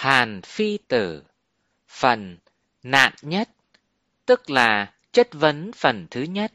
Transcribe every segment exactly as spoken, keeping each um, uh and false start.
Hàn Phi Tử. Phần nạn nhất, tức là chất vấn phần thứ nhất.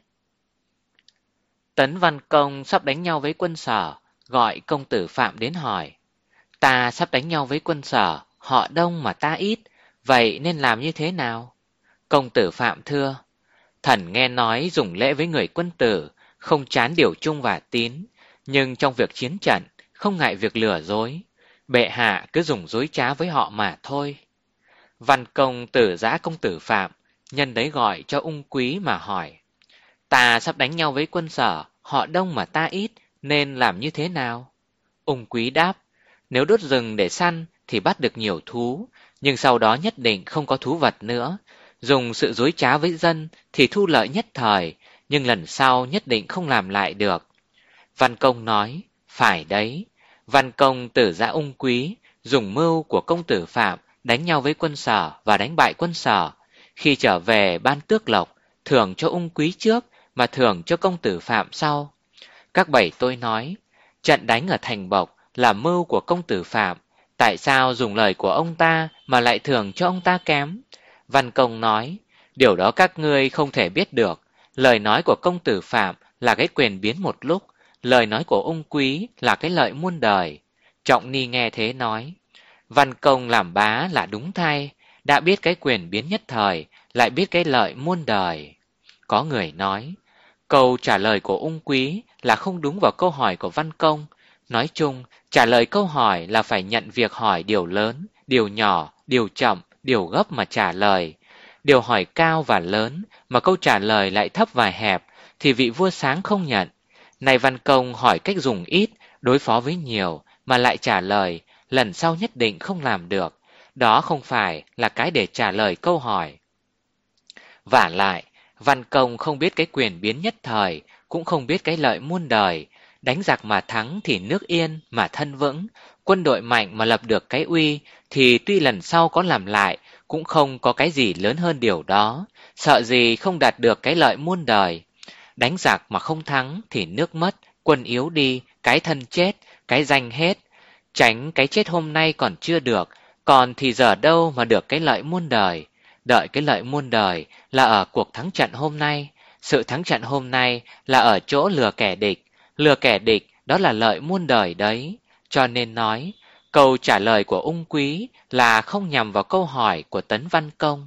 Tấn Văn Công sắp đánh nhau với quân Sở, gọi công tử Phạm đến hỏi. Ta sắp đánh nhau với quân Sở, họ đông mà ta ít, vậy nên làm như thế nào? Công tử Phạm thưa, thần nghe nói dùng lễ với người quân tử, không chán điều chung và tín, nhưng trong việc chiến trận, không ngại việc lừa dối. Bệ hạ cứ dùng dối trá với họ mà thôi. Văn Công tử giã công tử Phạm, nhân đấy gọi cho ung quý mà hỏi. Ta sắp đánh nhau với quân Sở, họ đông mà ta ít, nên làm như thế nào? Ung quý đáp, nếu đốt rừng để săn thì bắt được nhiều thú, nhưng sau đó nhất định không có thú vật nữa. Dùng sự dối trá với dân thì thu lợi nhất thời, nhưng lần sau nhất định không làm lại được. Văn Công nói, phải đấy. Văn Công tử giã ung quý, dùng mưu của công tử Phạm đánh nhau với quân Sở và đánh bại quân Sở. Khi trở về ban tước lộc, thưởng cho ung quý trước mà thưởng cho công tử Phạm sau. Các bảy tôi nói, trận đánh ở Thành Bộc là mưu của công tử Phạm, tại sao dùng lời của ông ta mà lại thưởng cho ông ta kém? Văn Công nói, điều đó các ngươi không thể biết được. Lời nói của công tử Phạm là cái quyền biến một lúc, lời nói của ung quý là cái lợi muôn đời. Trọng Ni nghe thế nói, Văn Công làm bá là đúng thay, đã biết cái quyền biến nhất thời, lại biết cái lợi muôn đời. Có người nói, câu trả lời của ung quý là không đúng vào câu hỏi của Văn Công. Nói chung, trả lời câu hỏi là phải nhận việc hỏi điều lớn, điều nhỏ, điều chậm, điều gấp mà trả lời. Điều hỏi cao và lớn mà câu trả lời lại thấp và hẹp thì vị vua sáng không nhận. Này Văn Công hỏi cách dùng ít, đối phó với nhiều mà lại trả lời, lần sau nhất định không làm được. Đó không phải là cái để trả lời câu hỏi. Vả lại, Văn Công không biết cái quyền biến nhất thời, cũng không biết cái lợi muôn đời. Đánh giặc mà thắng thì nước yên mà thân vững, quân đội mạnh mà lập được cái uy thì tuy lần sau có làm lại cũng không có cái gì lớn hơn điều đó, sợ gì không đạt được cái lợi muôn đời. Đánh giặc mà không thắng thì nước mất, quân yếu đi, cái thân chết, cái danh hết. Tránh cái chết hôm nay còn chưa được, còn thì giờ đâu mà được cái lợi muôn đời. Đợi cái lợi muôn đời là ở cuộc thắng trận hôm nay, sự thắng trận hôm nay là ở chỗ lừa kẻ địch, lừa kẻ địch đó là lợi muôn đời đấy. Cho nên nói, câu trả lời của ung quý là không nhằm vào câu hỏi của Tấn Văn Công.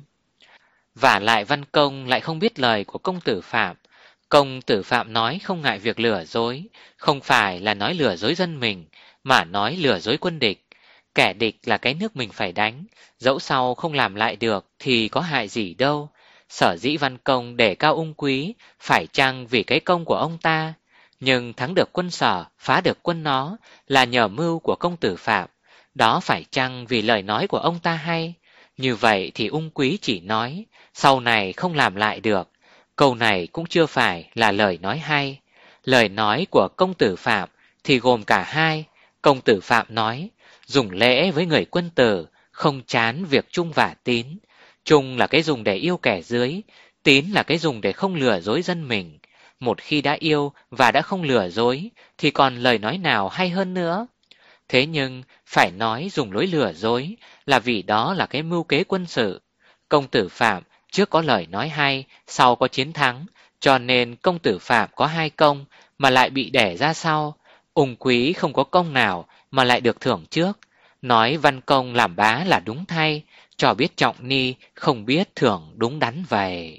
Vả lại Văn Công lại không biết lời của công tử Phạm. Công tử Phạm nói không ngại việc lừa dối, không phải là nói lừa dối dân mình, mà nói lừa dối quân địch. Kẻ địch là cái nước mình phải đánh, dẫu sau không làm lại được thì có hại gì đâu. Sở dĩ Văn Công để cao ung quý, phải chăng vì cái công của ông ta? Nhưng thắng được quân Sở, phá được quân nó là nhờ mưu của công tử Phạm. Đó phải chăng vì lời nói của ông ta hay? Như vậy thì ung quý chỉ nói, sau này không làm lại được. Câu này cũng chưa phải là lời nói hay. Lời nói của công tử Phạm thì gồm cả hai. Công tử Phạm nói, dùng lễ với người quân tử, không chán việc trung và tín. Trung là cái dùng để yêu kẻ dưới, tín là cái dùng để không lừa dối dân mình. Một khi đã yêu và đã không lừa dối, thì còn lời nói nào hay hơn nữa. Thế nhưng, phải nói dùng lối lừa dối là vì đó là cái mưu kế quân sự. Công tử Phạm trước có lời nói hay, sau có chiến thắng, cho nên công tử Phạm có hai công mà lại bị đẻ ra sau. Ung quý không có công nào mà lại được thưởng trước. Nói Văn Công làm bá là đúng thay, cho biết Trọng Ni không biết thưởng đúng đắn vậy.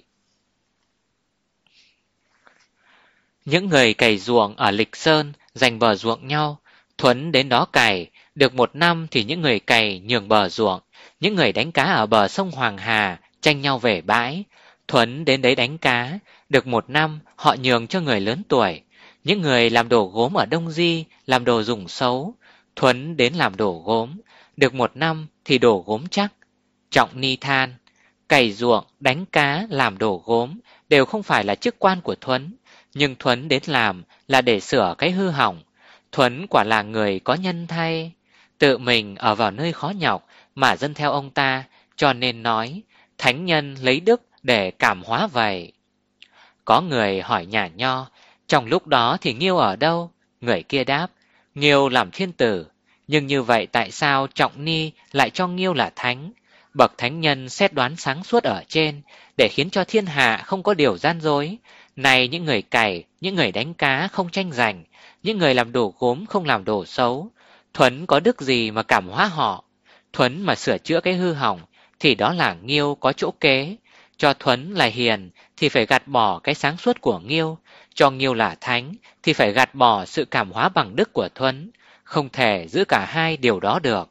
Những người cày ruộng ở Lịch Sơn giành bờ ruộng nhau, Thuấn đến đó cày, được một năm thì những người cày nhường bờ ruộng, những người đánh cá ở bờ sông Hoàng Hà tranh nhau về bãi. Thuấn đến đấy đánh cá, được một năm họ nhường cho người lớn tuổi, những người làm đồ gốm ở Đông Di làm đồ dùng xấu. Thuấn đến làm đồ gốm, được một năm thì đồ gốm chắc. Trọng Ni than, cày ruộng, đánh cá, làm đồ gốm đều không phải là chức quan của Thuấn, nhưng Thuấn đến làm là để sửa cái hư hỏng. Thuấn quả là người có nhân thay, tự mình ở vào nơi khó nhọc mà dân theo ông ta, cho nên nói thánh nhân lấy đức để cảm hóa vậy. Có người hỏi nhà Nho, trong lúc đó thì Nghiêu ở đâu? Người kia đáp, Nghiêu làm thiên tử. Nhưng như vậy tại sao Trọng Ni lại cho Nghiêu là thánh? Bậc thánh nhân xét đoán sáng suốt ở trên, để khiến cho thiên hạ không có điều gian dối. Này những người cày, những người đánh cá không tranh giành, những người làm đồ gốm không làm đồ xấu. Thuấn có đức gì mà cảm hóa họ? Thuấn mà sửa chữa cái hư hỏng, thì đó là Nghiêu có chỗ kế. Cho Thuấn là hiền, thì phải gạt bỏ cái sáng suốt của Nghiêu. Cho Nghiêu là thánh, thì phải gạt bỏ sự cảm hóa bằng đức của Thuấn. Không thể giữ cả hai điều đó được.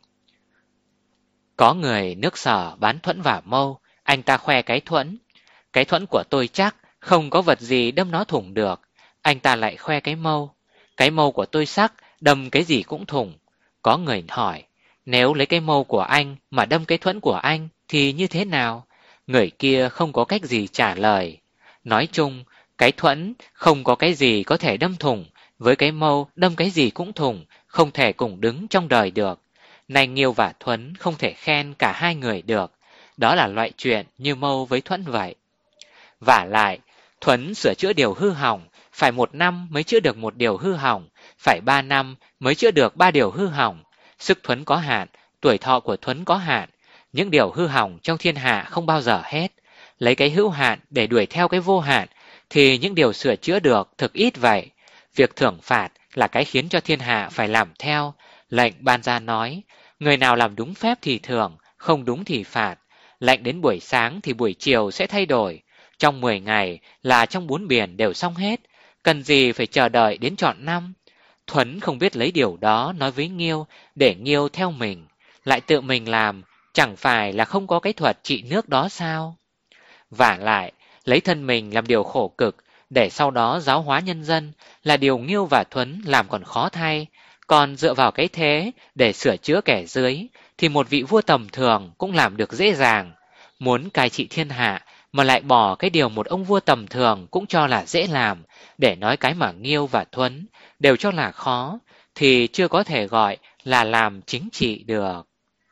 Có người nước Sở bán Thuẫn và Mâu, anh ta khoe cái Thuẫn. Cái Thuẫn của tôi chắc, không có vật gì đâm nó thủng được. Anh ta lại khoe cái Mâu. Cái Mâu của tôi sắc, đâm cái gì cũng thủng. Có người hỏi, nếu lấy cái Mâu của anh mà đâm cái Thuẫn của anh, thì như thế nào? Người kia không có cách gì trả lời. Nói chung, cái Thuẫn không có cái gì có thể đâm thủng, với cái Mâu đâm cái gì cũng thủng, không thể cùng đứng trong đời được. Này Nghiêu và Thuấn không thể khen cả hai người được, đó là loại chuyện như Mâu với Thuẫn vậy. Vả lại, Thuấn sửa chữa điều hư hỏng, phải một năm mới chữa được một điều hư hỏng, phải ba năm mới chữa được ba điều hư hỏng. Sức Thuấn có hạn, tuổi thọ của Thuấn có hạn, những điều hư hỏng trong thiên hạ không bao giờ hết. Lấy cái hữu hạn để đuổi theo cái vô hạn, thì những điều sửa chữa được thực ít vậy. Việc thưởng phạt là cái khiến cho thiên hạ phải làm theo. Lệnh ban ra nói, người nào làm đúng phép thì thưởng, không đúng thì phạt. Lệnh đến buổi sáng thì buổi chiều sẽ thay đổi. Trong mười ngày là trong bốn biển đều xong hết, cần gì phải chờ đợi đến trọn năm. Thuấn không biết lấy điều đó nói với Nghiêu, để Nghiêu theo mình, lại tự mình làm, chẳng phải là không có cái thuật trị nước đó sao? Vả lại, lấy thân mình làm điều khổ cực, để sau đó giáo hóa nhân dân, là điều Nghiêu và Thuấn làm còn khó thay. Còn dựa vào cái thế để sửa chữa kẻ dưới, thì một vị vua tầm thường cũng làm được dễ dàng. Muốn cai trị thiên hạ, mà lại bỏ cái điều một ông vua tầm thường cũng cho là dễ làm, để nói cái mà Nghiêu và Thuấn đều cho là khó, thì chưa có thể gọi là làm chính trị được.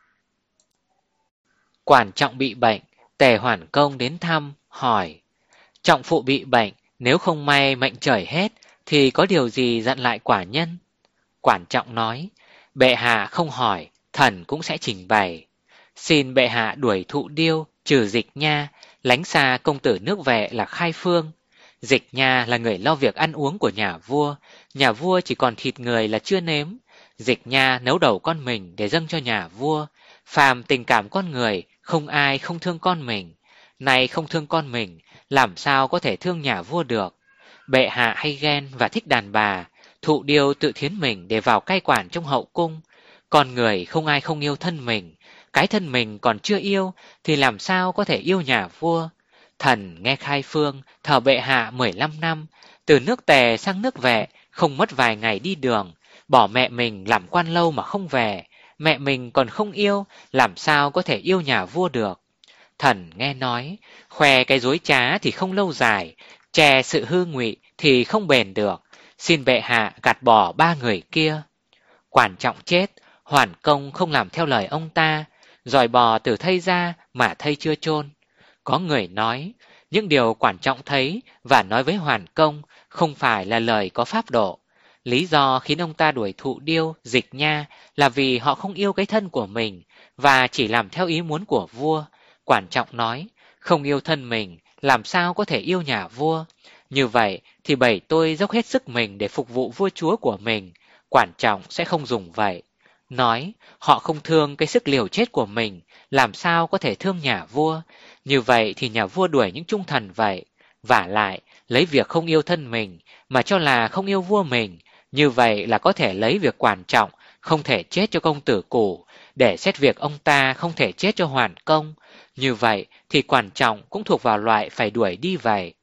Quản Trọng bị bệnh, Tề Hoàn Công đến thăm, hỏi. Trọng phụ bị bệnh, nếu không may mệnh trời hết, thì có điều gì dặn lại quả nhân? Quản Trọng nói, bệ hạ không hỏi, thần cũng sẽ trình bày. Xin bệ hạ đuổi Thụ Điêu, trừ Dịch Nha, lánh xa công tử nước Vệ là Khai Phương. Dịch Nha là người lo việc ăn uống của nhà vua, nhà vua chỉ còn thịt người là chưa nếm. Dịch Nha nấu đầu con mình để dâng cho nhà vua. Phàm tình cảm con người, không ai không thương con mình. Nay không thương con mình, làm sao có thể thương nhà vua được? Bệ hạ hay ghen và thích đàn bà, Thụ Điêu tự thiến mình để vào cai quản trong hậu cung. Con người không ai không yêu thân mình, cái thân mình còn chưa yêu thì làm sao có thể yêu nhà vua? Thần nghe Khai Phương thờ bệ hạ mười lăm năm, từ nước Tề sang nước Vệ không mất vài ngày đi đường, bỏ mẹ mình làm quan lâu mà không về. Mẹ mình còn không yêu, làm sao có thể yêu nhà vua được? Thần nghe nói, khoe cái dối trá thì không lâu dài, che sự hư ngụy thì không bền được. Xin bệ hạ gạt bỏ ba người kia. Quản Trọng chết, Hoàn Công không làm theo lời ông ta, dòi bò từ thây ra mà thây chưa chôn. Có người nói, những điều Quản Trọng thấy và nói với Hoàn Công không phải là lời có pháp độ. Lý do khiến ông ta đuổi Thụ Điêu, Dịch Nha là vì họ không yêu cái thân của mình và chỉ làm theo ý muốn của vua. Quản Trọng nói, không yêu thân mình, làm sao có thể yêu nhà vua? Như vậy thì bảy tôi dốc hết sức mình để phục vụ vua chúa của mình, Quản Trọng sẽ không dùng vậy. Nói, họ không thương cái sức liều chết của mình, làm sao có thể thương nhà vua? Như vậy thì nhà vua đuổi những trung thần vậy. Vả lại, lấy việc không yêu thân mình mà cho là không yêu vua mình, như vậy là có thể lấy việc Quản Trọng không thể chết cho công tử Củ, để xét việc ông ta không thể chết cho Hoàn Công. Như vậy thì Quản Trọng cũng thuộc vào loại phải đuổi đi vậy.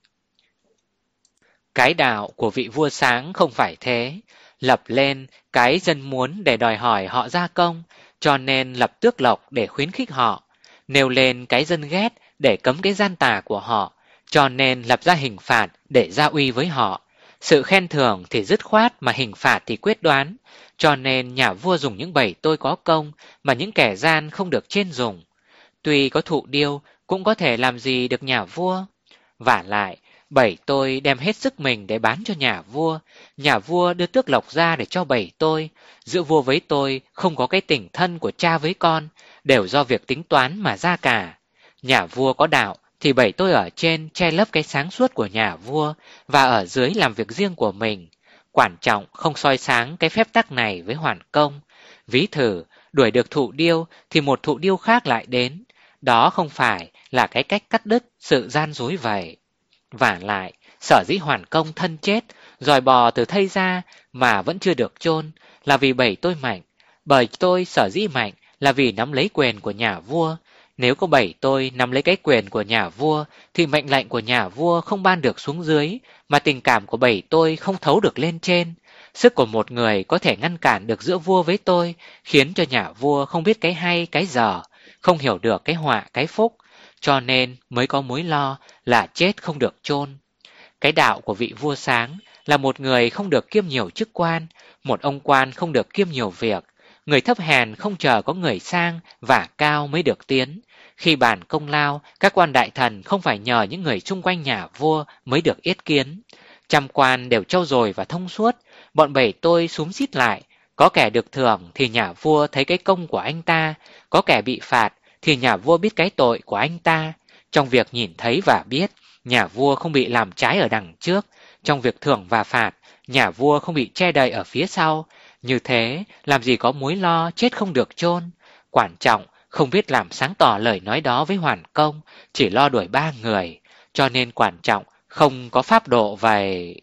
Cái đạo của vị vua sáng không phải thế, lập lên cái dân muốn để đòi hỏi họ gia công, cho nên lập tước lộc để khuyến khích họ, nêu lên cái dân ghét để cấm cái gian tà của họ, cho nên lập ra hình phạt để gia uy với họ. Sự khen thưởng thì dứt khoát mà hình phạt thì quyết đoán, cho nên nhà vua dùng những bầy tôi có công mà những kẻ gian không được trên dùng. Tuy có Thụ Điêu cũng có thể làm gì được nhà vua. Vả lại, Bảy tôi đem hết sức mình để bán cho nhà vua. Nhà vua đưa tước lộc ra để cho bảy tôi. Giữa vua với tôi không có cái tình thân của cha với con, đều do việc tính toán mà ra cả. Nhà vua có đạo thì bảy tôi ở trên che lấp cái sáng suốt của nhà vua, và ở dưới làm việc riêng của mình. Quản trọng không soi sáng cái phép tắc này với Hoàn Công. Ví thử, đuổi được thụ điêu thì một thụ điêu khác lại đến. Đó không phải là cái cách cắt đứt sự gian dối vậy. Vả lại, sở dĩ Hoàn Công thân chết, dòi bò từ thây ra mà vẫn chưa được chôn là vì bảy tôi mạnh. Bởi tôi sở dĩ mạnh là vì nắm lấy quyền của nhà vua. Nếu có bảy tôi nắm lấy cái quyền của nhà vua thì mệnh lệnh của nhà vua không ban được xuống dưới, mà tình cảm của bảy tôi không thấu được lên trên. Sức của một người có thể ngăn cản được giữa vua với tôi, khiến cho nhà vua không biết cái hay cái dở, không hiểu được cái họa cái phúc, cho nên mới có mối lo là chết không được chôn. Cái đạo của vị vua sáng là một người không được kiêm nhiều chức quan, một ông quan không được kiêm nhiều việc, người thấp hèn không chờ có người sang và cao mới được tiến. Khi bàn công lao, các quan đại thần không phải nhờ những người xung quanh nhà vua mới được yết kiến. Trăm quan đều trau dồi và thông suốt, bọn bảy tôi xúm xít lại. Có kẻ được thưởng thì nhà vua thấy cái công của anh ta, có kẻ bị phạt thì nhà vua biết cái tội của anh ta. Trong việc nhìn thấy và biết, nhà vua không bị làm trái ở đằng trước. Trong việc thưởng và phạt, nhà vua không bị che đậy ở phía sau. Như thế, làm gì có mối lo chết không được chôn. Quản trọng không biết làm sáng tỏ lời nói đó với Hoàn Công, chỉ lo đuổi ba người, cho nên quản trọng không có pháp độ vậy.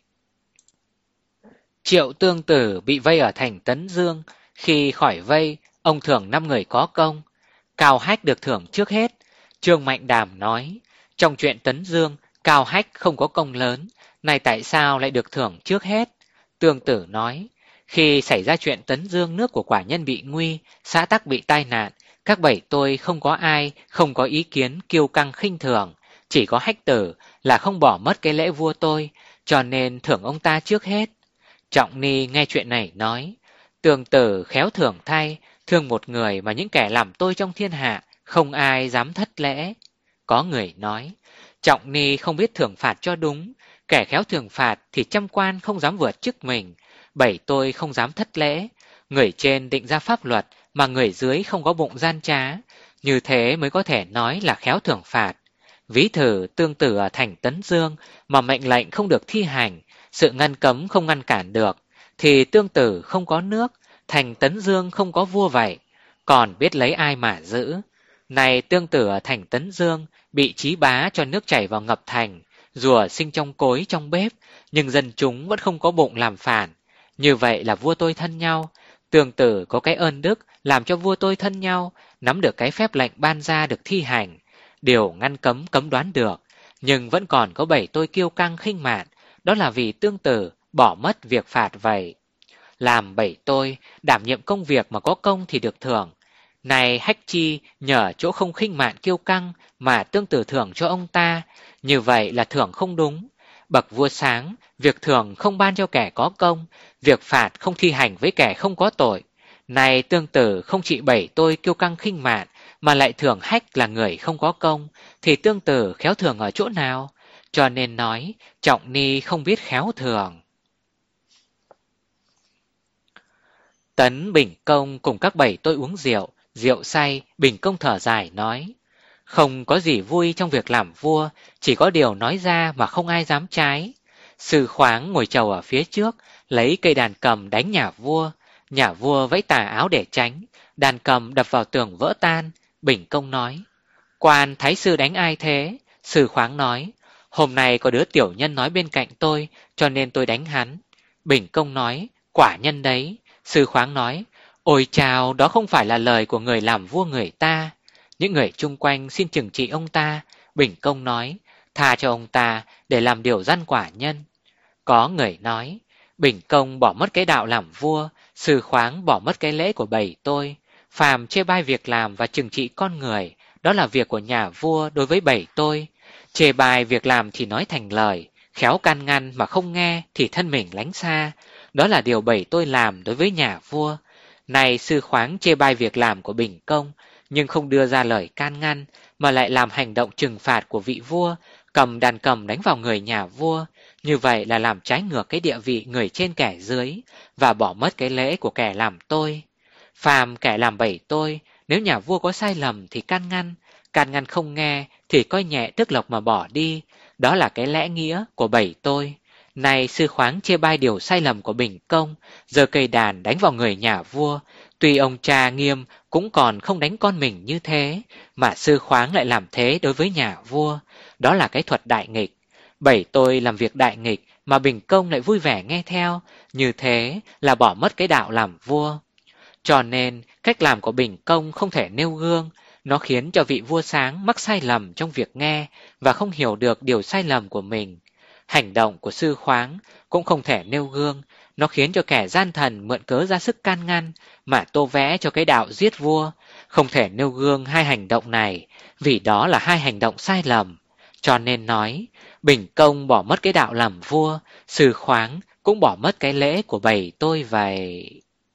Triệu Tương Tử bị vây ở thành Tấn Dương. Khi khỏi vây, ông thưởng năm người có công. Cao Hách được thưởng trước hết. Trương Mạnh Đàm nói, trong chuyện Tấn Dương, Cao Hách không có công lớn, này tại sao lại được thưởng trước hết? Tương Tử nói, khi xảy ra chuyện Tấn Dương nước của quả nhân bị nguy, xã tắc bị tai nạn, các bảy tôi không có ai không có ý kiến kiêu căng khinh thường, chỉ có Hách Tử là không bỏ mất cái lễ vua tôi, cho nên thưởng ông ta trước hết. Trọng Ni nghe chuyện này nói, Tương Tử khéo thưởng thay, thương một người mà những kẻ làm tôi trong thiên hạ không ai dám thất lễ. Có người nói, Trọng Ni không biết thưởng phạt cho đúng, kẻ khéo thưởng phạt thì trăm quan không dám vượt chức mình, bảy tôi không dám thất lễ. Người trên định ra pháp luật mà người dưới không có bụng gian trá, như thế mới có thể nói là khéo thưởng phạt. Ví thử Tương Tử ở thành Tấn Dương mà mệnh lệnh không được thi hành, sự ngăn cấm không ngăn cản được, thì Tương Tử không có nước, thành Tấn Dương không có vua vậy, còn biết lấy ai mà giữ. Này Tương Tử ở thành Tấn Dương bị Chí Bá cho nước chảy vào ngập thành, rùa sinh trong cối trong bếp, nhưng dân chúng vẫn không có bụng làm phản. Như vậy là vua tôi thân nhau. Tương Tử có cái ơn đức làm cho vua tôi thân nhau, nắm được cái phép lệnh ban ra được thi hành, điều ngăn cấm cấm đoán được, nhưng vẫn còn có bảy tôi kiêu căng khinh mạn, đó là vì Tương Tử bỏ mất việc phạt vậy. Làm bảy tôi đảm nhiệm công việc mà có công thì được thưởng. Này Hách Chi nhờ chỗ không khinh mạn kiêu căng mà Tương Tử thưởng cho ông ta, như vậy là thưởng không đúng. Bậc vua sáng, việc thưởng không ban cho kẻ có công, việc phạt không thi hành với kẻ không có tội. Này Tương Tử không trị bảy tôi kiêu căng khinh mạn mà lại thưởng Hách là người không có công, thì Tương Tử khéo thưởng ở chỗ nào? Cho nên nói, Trọng Ni không biết khéo thưởng. Tấn Bình Công cùng các bảy tôi uống rượu, rượu say, Bình Công thở dài nói, không có gì vui trong việc làm vua, chỉ có điều nói ra mà không ai dám trái. Sư Khoáng ngồi chầu ở phía trước, lấy cây đàn cầm đánh nhà vua. Nhà vua vẫy tà áo để tránh, đàn cầm đập vào tường vỡ tan. Bình Công nói, quan thái sư đánh ai thế? Sư Khoáng nói, hôm nay có đứa tiểu nhân nói bên cạnh tôi, cho nên tôi đánh hắn. Bình Công nói, quả nhân đấy. Sư Khoáng nói, ôi chào, đó không phải là lời của người làm vua người ta. Những người chung quanh xin trừng trị ông ta. Bình Công nói, tha cho ông ta để làm điều răn quả nhân. Có người nói, Bình Công bỏ mất cái đạo làm vua, Sư Khoáng bỏ mất cái lễ của bảy tôi. Phàm chê bai việc làm và trừng trị con người, đó là việc của nhà vua đối với bảy tôi. Chê bai việc làm thì nói thành lời, khéo can ngăn mà không nghe thì thân mình lánh xa. Đó là điều bảy tôi làm đối với nhà vua. Này Sư Khoáng chê bai việc làm của Bình Công, nhưng không đưa ra lời can ngăn, mà lại làm hành động trừng phạt của vị vua, cầm đàn cầm đánh vào người nhà vua, như vậy là làm trái ngược cái địa vị người trên kẻ dưới và bỏ mất cái lễ của kẻ làm tôi. Phàm kẻ làm bẩy tôi, nếu nhà vua có sai lầm thì can ngăn, can ngăn không nghe thì coi nhẹ tước lộc mà bỏ đi, đó là cái lẽ nghĩa của bẩy tôi. Nay sư khoáng chê bai điều sai lầm của Bình Công, giơ cây đàn đánh vào người nhà vua, tuy ông cha nghiêm cũng còn không đánh con mình như thế, mà sư khoáng lại làm thế đối với nhà vua, đó là cái thuật đại nghịch. Bẩy tôi làm việc đại nghịch mà Bình Công lại vui vẻ nghe theo, như thế là bỏ mất cái đạo làm vua. Cho nên cách làm của Bình Công không thể nêu gương, nó khiến cho vị vua sáng mắc sai lầm trong việc nghe và không hiểu được điều sai lầm của mình. Hành động của sư khoáng cũng không thể nêu gương, nó khiến cho kẻ gian thần mượn cớ ra sức can ngăn mà tô vẽ cho cái đạo giết vua. Không thể nêu gương hai hành động này, vì đó là hai hành động sai lầm. Cho nên nói, Bình Công bỏ mất cái đạo làm vua, sư khoáng cũng bỏ mất cái lễ của bầy tôi vậy.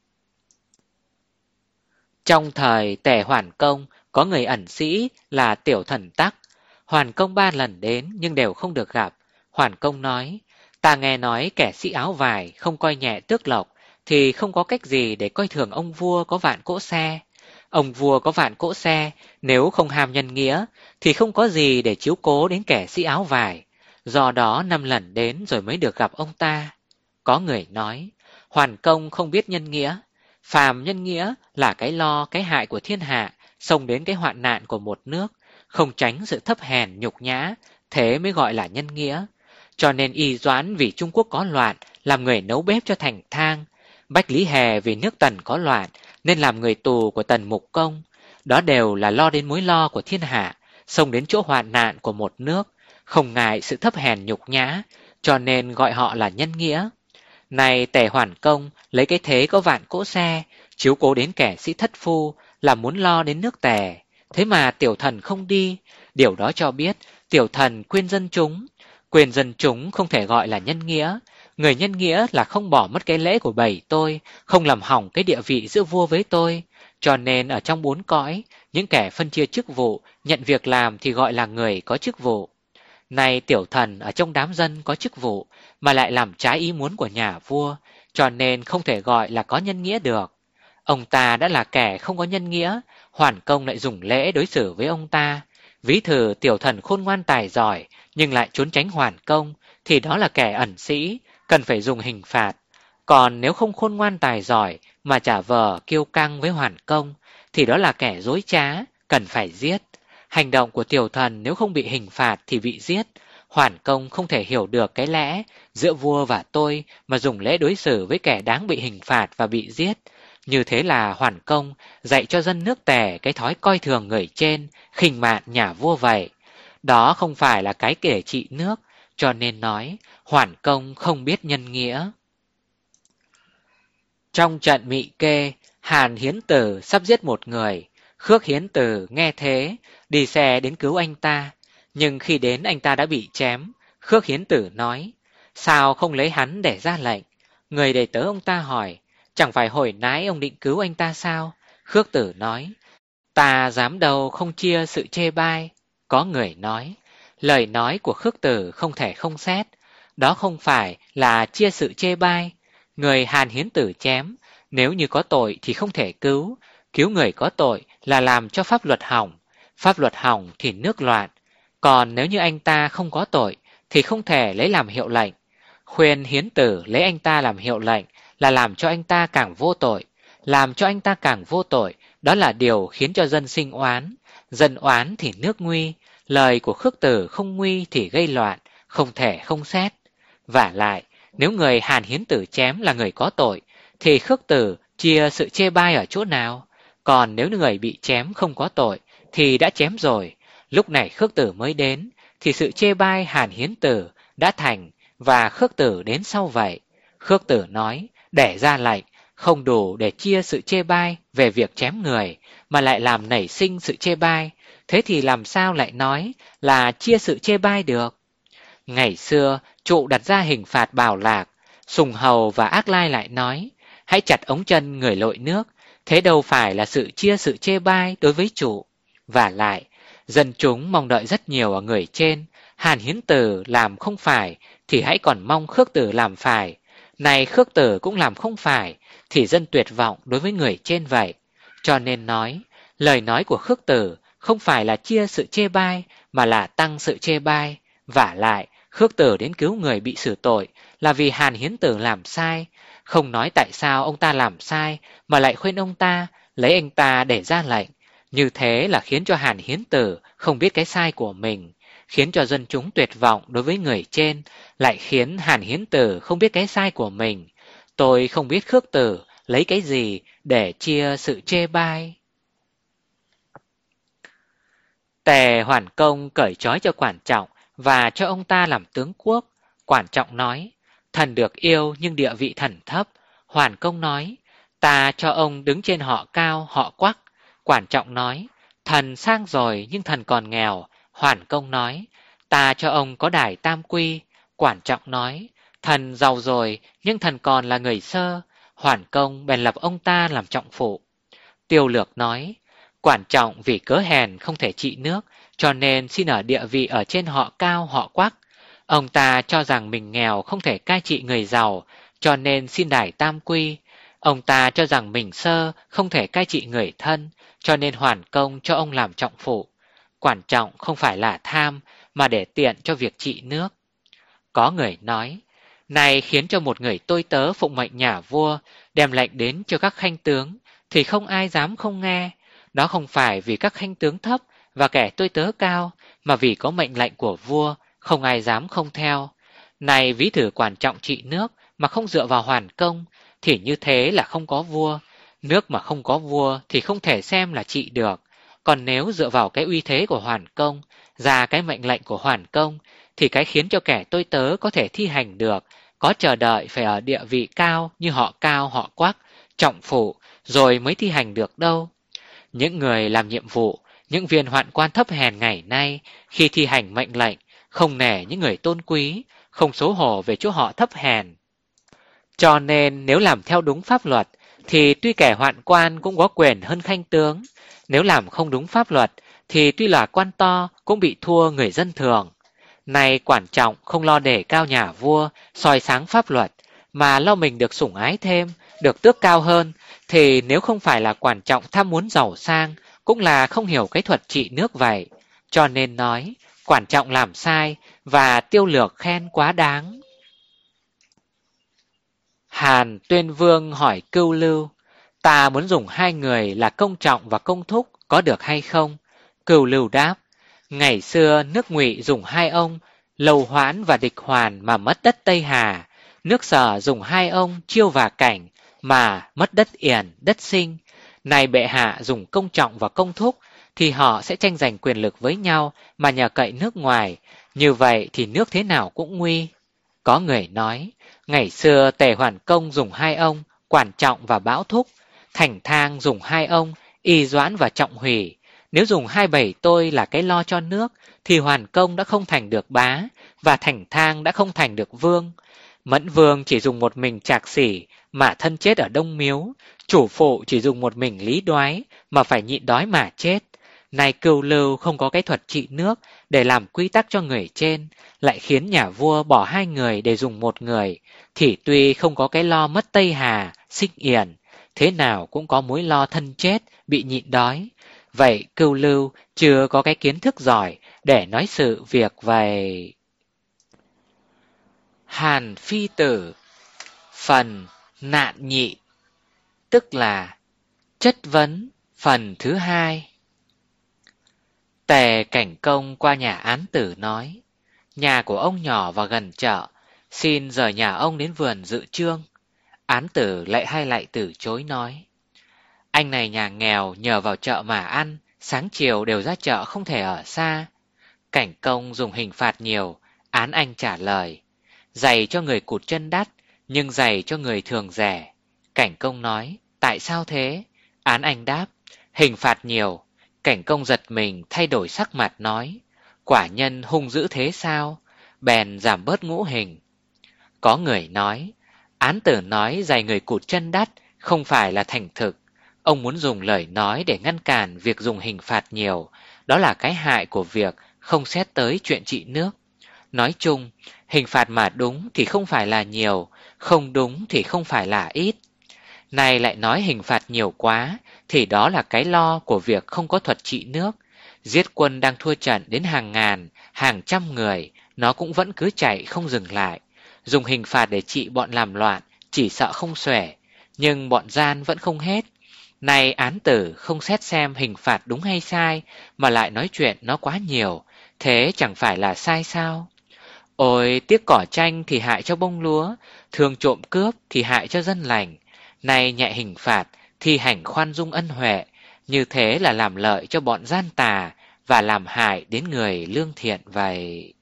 Trong thời Tề Hoàn Công, có người ẩn sĩ là Tiểu Thần Tắc. Hoàn Công ba lần đến nhưng đều không được gặp. Hoàn Công nói, ta nghe nói kẻ sĩ áo vải không coi nhẹ tước lộc, thì không có cách gì để coi thường ông vua có vạn cỗ xe. Ông vua có vạn cỗ xe, nếu không ham nhân nghĩa, thì không có gì để chiếu cố đến kẻ sĩ áo vải. Do đó năm lần đến rồi mới được gặp ông ta. Có người nói, Hoàn Công không biết nhân nghĩa. Phàm nhân nghĩa là cái lo, cái hại của thiên hạ, xông đến cái hoạn nạn của một nước, không tránh sự thấp hèn nhục nhã, thế mới gọi là nhân nghĩa. Cho nên Y Doãn vì Trung Quốc có loạn, làm người nấu bếp cho Thành Thang. Bách Lý Hề vì nước Tần có loạn, nên làm người tù của Tần Mục Công. Đó đều là lo đến mối lo của thiên hạ, xông đến chỗ hoạn nạn của một nước, không ngại sự thấp hèn nhục nhã, cho nên gọi họ là nhân nghĩa. Này Tề Hoàn Công lấy cái thế có vạn cỗ xe, chiếu cố đến kẻ sĩ thất phu, là muốn lo đến nước Tề. Thế mà tiểu thần không đi, điều đó cho biết tiểu thần quên dân chúng. Quên dân chúng không thể gọi là nhân nghĩa. Người nhân nghĩa là không bỏ mất cái lễ của bầy tôi, không làm hỏng cái địa vị giữa vua với tôi. Cho nên ở trong bốn cõi, những kẻ phân chia chức vụ, nhận việc làm thì gọi là người có chức vụ. Này tiểu thần ở trong đám dân có chức vụ, mà lại làm trái ý muốn của nhà vua, cho nên không thể gọi là có nhân nghĩa được. Ông ta đã là kẻ không có nhân nghĩa, Hoàn Công lại dùng lễ đối xử với ông ta. Ví thử tiểu thần khôn ngoan tài giỏi, nhưng lại trốn tránh Hoàn Công, thì đó là kẻ ẩn sĩ, cần phải dùng hình phạt. Còn nếu không khôn ngoan tài giỏi, mà trả vờ kiêu căng với Hoàn Công, thì đó là kẻ dối trá, cần phải giết. Hành động của tiểu thần nếu không bị hình phạt thì bị giết. Hoàn Công không thể hiểu được cái lẽ giữa vua và tôi mà dùng lễ đối xử với kẻ đáng bị hình phạt và bị giết. Như thế là Hoàn Công dạy cho dân nước Tề cái thói coi thường người trên, khinh mạn nhà vua vậy. Đó không phải là cái kể trị nước, cho nên nói Hoàn Công không biết nhân nghĩa. Trong trận Mị Kê, Hàn Hiến Tử sắp giết một người. Khước Hiến Tử nghe thế, đi xe đến cứu anh ta. Nhưng khi đến anh ta đã bị chém. Khước Hiến Tử nói, sao không lấy hắn để ra lệnh? Người đầy tớ ông ta hỏi, chẳng phải hồi nãy ông định cứu anh ta sao? Khước Tử nói, ta dám đâu không chia sự chê bai. Có người nói, lời nói của Khước Tử không thể không xét. Đó không phải là chia sự chê bai. Người Hàn Hiến Tử chém, nếu như có tội thì không thể cứu. Cứu người có tội là làm cho pháp luật hỏng. Pháp luật hỏng thì nước loạn. Còn nếu như anh ta không có tội thì không thể lấy làm hiệu lệnh. Khuyên Hiến Tử lấy anh ta làm hiệu lệnh là làm cho anh ta càng vô tội. Làm cho anh ta càng vô tội, đó là điều khiến cho dân sinh oán. Dân oán thì nước nguy. Lời của Khước Tử không nguy thì gây loạn, không thể không xét. Vả lại, nếu người Hàn Hiến Tử chém là người có tội, thì Khước Tử chia sự chê bai ở chỗ nào? Còn nếu người bị chém không có tội, thì đã chém rồi. Lúc này Khước Tử mới đến, thì sự chê bai Hàn Hiến Tử đã thành, và Khước Tử đến sau vậy. Khước Tử nói, để ra lệnh, không đủ để chia sự chê bai về việc chém người, mà lại làm nảy sinh sự chê bai. Thế thì làm sao lại nói là chia sự chê bai được? Ngày xưa, Trụ đặt ra hình phạt Bảo Lạc, Sùng Hầu và Ác Lai lại nói, hãy chặt ống chân người lội nước, thế đâu phải là sự chia sự chê bai đối với Trụ. Và lại, dân chúng mong đợi rất nhiều ở người trên, Hàn Hiến Tử làm không phải thì hãy còn mong Khước Tử làm phải. Này Khước Tử cũng làm không phải thì dân tuyệt vọng đối với người trên vậy. Cho nên nói, lời nói của Khước Tử không phải là chia sự chê bai mà là tăng sự chê bai. Vả lại, Khước Tử đến cứu người bị xử tội là vì Hàn Hiến Tử làm sai. Không nói tại sao ông ta làm sai mà lại khuyên ông ta lấy anh ta để ra lệnh. Như thế là khiến cho Hàn Hiến Tử không biết cái sai của mình, khiến cho dân chúng tuyệt vọng đối với người trên, lại khiến Hàn Hiến Tử không biết cái sai của mình. Tôi không biết Khước Tử lấy cái gì để chia sự chê bai. Tề Hoàn Công cởi trói cho Quản Trọng và cho ông ta làm tướng quốc. Quản Trọng nói, thần được yêu nhưng địa vị thần thấp. Hoàn Công nói, ta cho ông đứng trên họ cao, họ Quắc. Quản Trọng nói, thần sang rồi nhưng thần còn nghèo. Hoàn Công nói, ta cho ông có đài tam quy. Quản Trọng nói, thần giàu rồi nhưng thần còn là người sơ. Hoàn Công bèn lập ông ta làm trọng phụ. Tiêu Lược nói, Quản Trọng vì cớ hèn không thể trị nước, cho nên xin ở địa vị ở trên họ cao, họ Quắc. Ông ta cho rằng mình nghèo không thể cai trị người giàu, cho nên xin đài tam quy. Ông ta cho rằng mình sơ không thể cai trị người thân, cho nên Hoàn Công cho ông làm trọng phụ. Quản Trọng không phải là tham, mà để tiện cho việc trị nước. Có người nói, này khiến cho một người tôi tớ phụng mệnh nhà vua, đem lệnh đến cho các khanh tướng, thì không ai dám không nghe. Đó không phải vì các khanh tướng thấp và kẻ tôi tớ cao, mà vì có mệnh lệnh của vua, không ai dám không theo. Này ví thử Quản Trọng trị nước mà không dựa vào Hoàn Công, thì như thế là không có vua. Nước mà không có vua thì không thể xem là trị được. Còn nếu dựa vào cái uy thế của Hoàn Công, ra cái mệnh lệnh của Hoàn Công, thì cái khiến cho kẻ tôi tớ có thể thi hành được, có chờ đợi phải ở địa vị cao như họ Cao, họ Quắc, trọng phụ, rồi mới thi hành được đâu. Những người làm nhiệm vụ, những viên hoạn quan thấp hèn ngày nay, khi thi hành mệnh lệnh, không nể những người tôn quý, không xấu hổ về chỗ họ thấp hèn. Cho nên nếu làm theo đúng pháp luật, thì tuy kẻ hoạn quan cũng có quyền hơn khanh tướng. Nếu làm không đúng pháp luật, thì tuy là quan to cũng bị thua người dân thường. Này Quản Trọng không lo đề cao nhà vua, soi sáng pháp luật, mà lo mình được sủng ái thêm, được tước cao hơn, thì nếu không phải là Quản Trọng tham muốn giàu sang, cũng là không hiểu cái thuật trị nước vậy. Cho nên nói, Quản Trọng làm sai, và Tiêu Lược khen quá đáng. Hàn Tuyên Vương hỏi Cưu Lưu, ta muốn dùng hai người là Công Trọng và Công Thúc, có được hay không? Cưu Lưu đáp, ngày xưa nước Ngụy dùng hai ông, Lầu Hoãn và Địch Hoàn mà mất đất Tây Hà. Nước Sở dùng hai ông, Chiêu và Cảnh, mà mất đất Yển, đất Sinh. Này bệ hạ dùng Công Trọng và Công Thúc, thì họ sẽ tranh giành quyền lực với nhau mà nhờ cậy nước ngoài. Như vậy thì nước thế nào cũng nguy. Có người nói, ngày xưa Tề Hoàn Công dùng hai ông, Quản Trọng và Bảo Thúc. Thành Thang dùng hai ông, Y Doãn và Trọng Hủy. Nếu dùng hai bầy tôi là cái lo cho nước, thì Hoàn Công đã không thành được bá, và Thành Thang đã không thành được vương. Mẫn Vương chỉ dùng một mình Trạc Sĩ, mà thân chết ở Đông Miếu. Chủ phụ chỉ dùng một mình Lý Đoái, mà phải nhịn đói mà chết. Này Cưu Lưu không có cái thuật trị nước để làm quy tắc cho người trên, lại khiến nhà vua bỏ hai người để dùng một người, thì tuy không có cái lo mất Tây Hà, Xích Yển, thế nào cũng có mối lo thân chết, bị nhịn đói. Vậy Cưu Lưu chưa có cái kiến thức giỏi để nói sự việc vậy. Hàn Phi Tử phần nạn nhị, tức là chất vấn phần thứ hai. Tề Cảnh Công qua nhà Án Tử nói, nhà của ông nhỏ và gần chợ, xin rời nhà ông đến vườn dự trương. Án Tử lại hay lại từ chối nói, anh này nhà nghèo nhờ vào chợ mà ăn, sáng chiều đều ra chợ không thể ở xa. Cảnh Công dùng hình phạt nhiều, Án Anh trả lời, giày cho người cụt chân đắt, nhưng giày cho người thường rẻ. Cảnh Công nói, tại sao thế? Án Anh đáp, hình phạt nhiều. Cảnh Công giật mình thay đổi sắc mặt nói, quả nhân hung dữ thế sao? Bèn giảm bớt ngũ hình. Có người nói, Án Tử nói giày người cụt chân đắt không phải là thành thực. Ông muốn dùng lời nói để ngăn cản việc dùng hình phạt nhiều. Đó là cái hại của việc không xét tới chuyện trị nước. Nói chung, hình phạt mà đúng thì không phải là nhiều, không đúng thì không phải là ít. Này lại nói hình phạt nhiều quá, thì đó là cái lo của việc không có thuật trị nước. Giết quân đang thua trận đến hàng ngàn, hàng trăm người, nó cũng vẫn cứ chạy không dừng lại. Dùng hình phạt để trị bọn làm loạn, chỉ sợ không xuể, nhưng bọn gian vẫn không hết. Này án tử không xét xem hình phạt đúng hay sai, mà lại nói chuyện nó quá nhiều, thế chẳng phải là sai sao? Ôi tiếc cỏ tranh thì hại cho bông lúa, thường trộm cướp thì hại cho dân lành. Nay nhẹ hình phạt, thi hành khoan dung ân huệ, như thế là làm lợi cho bọn gian tà và làm hại đến người lương thiện vậy.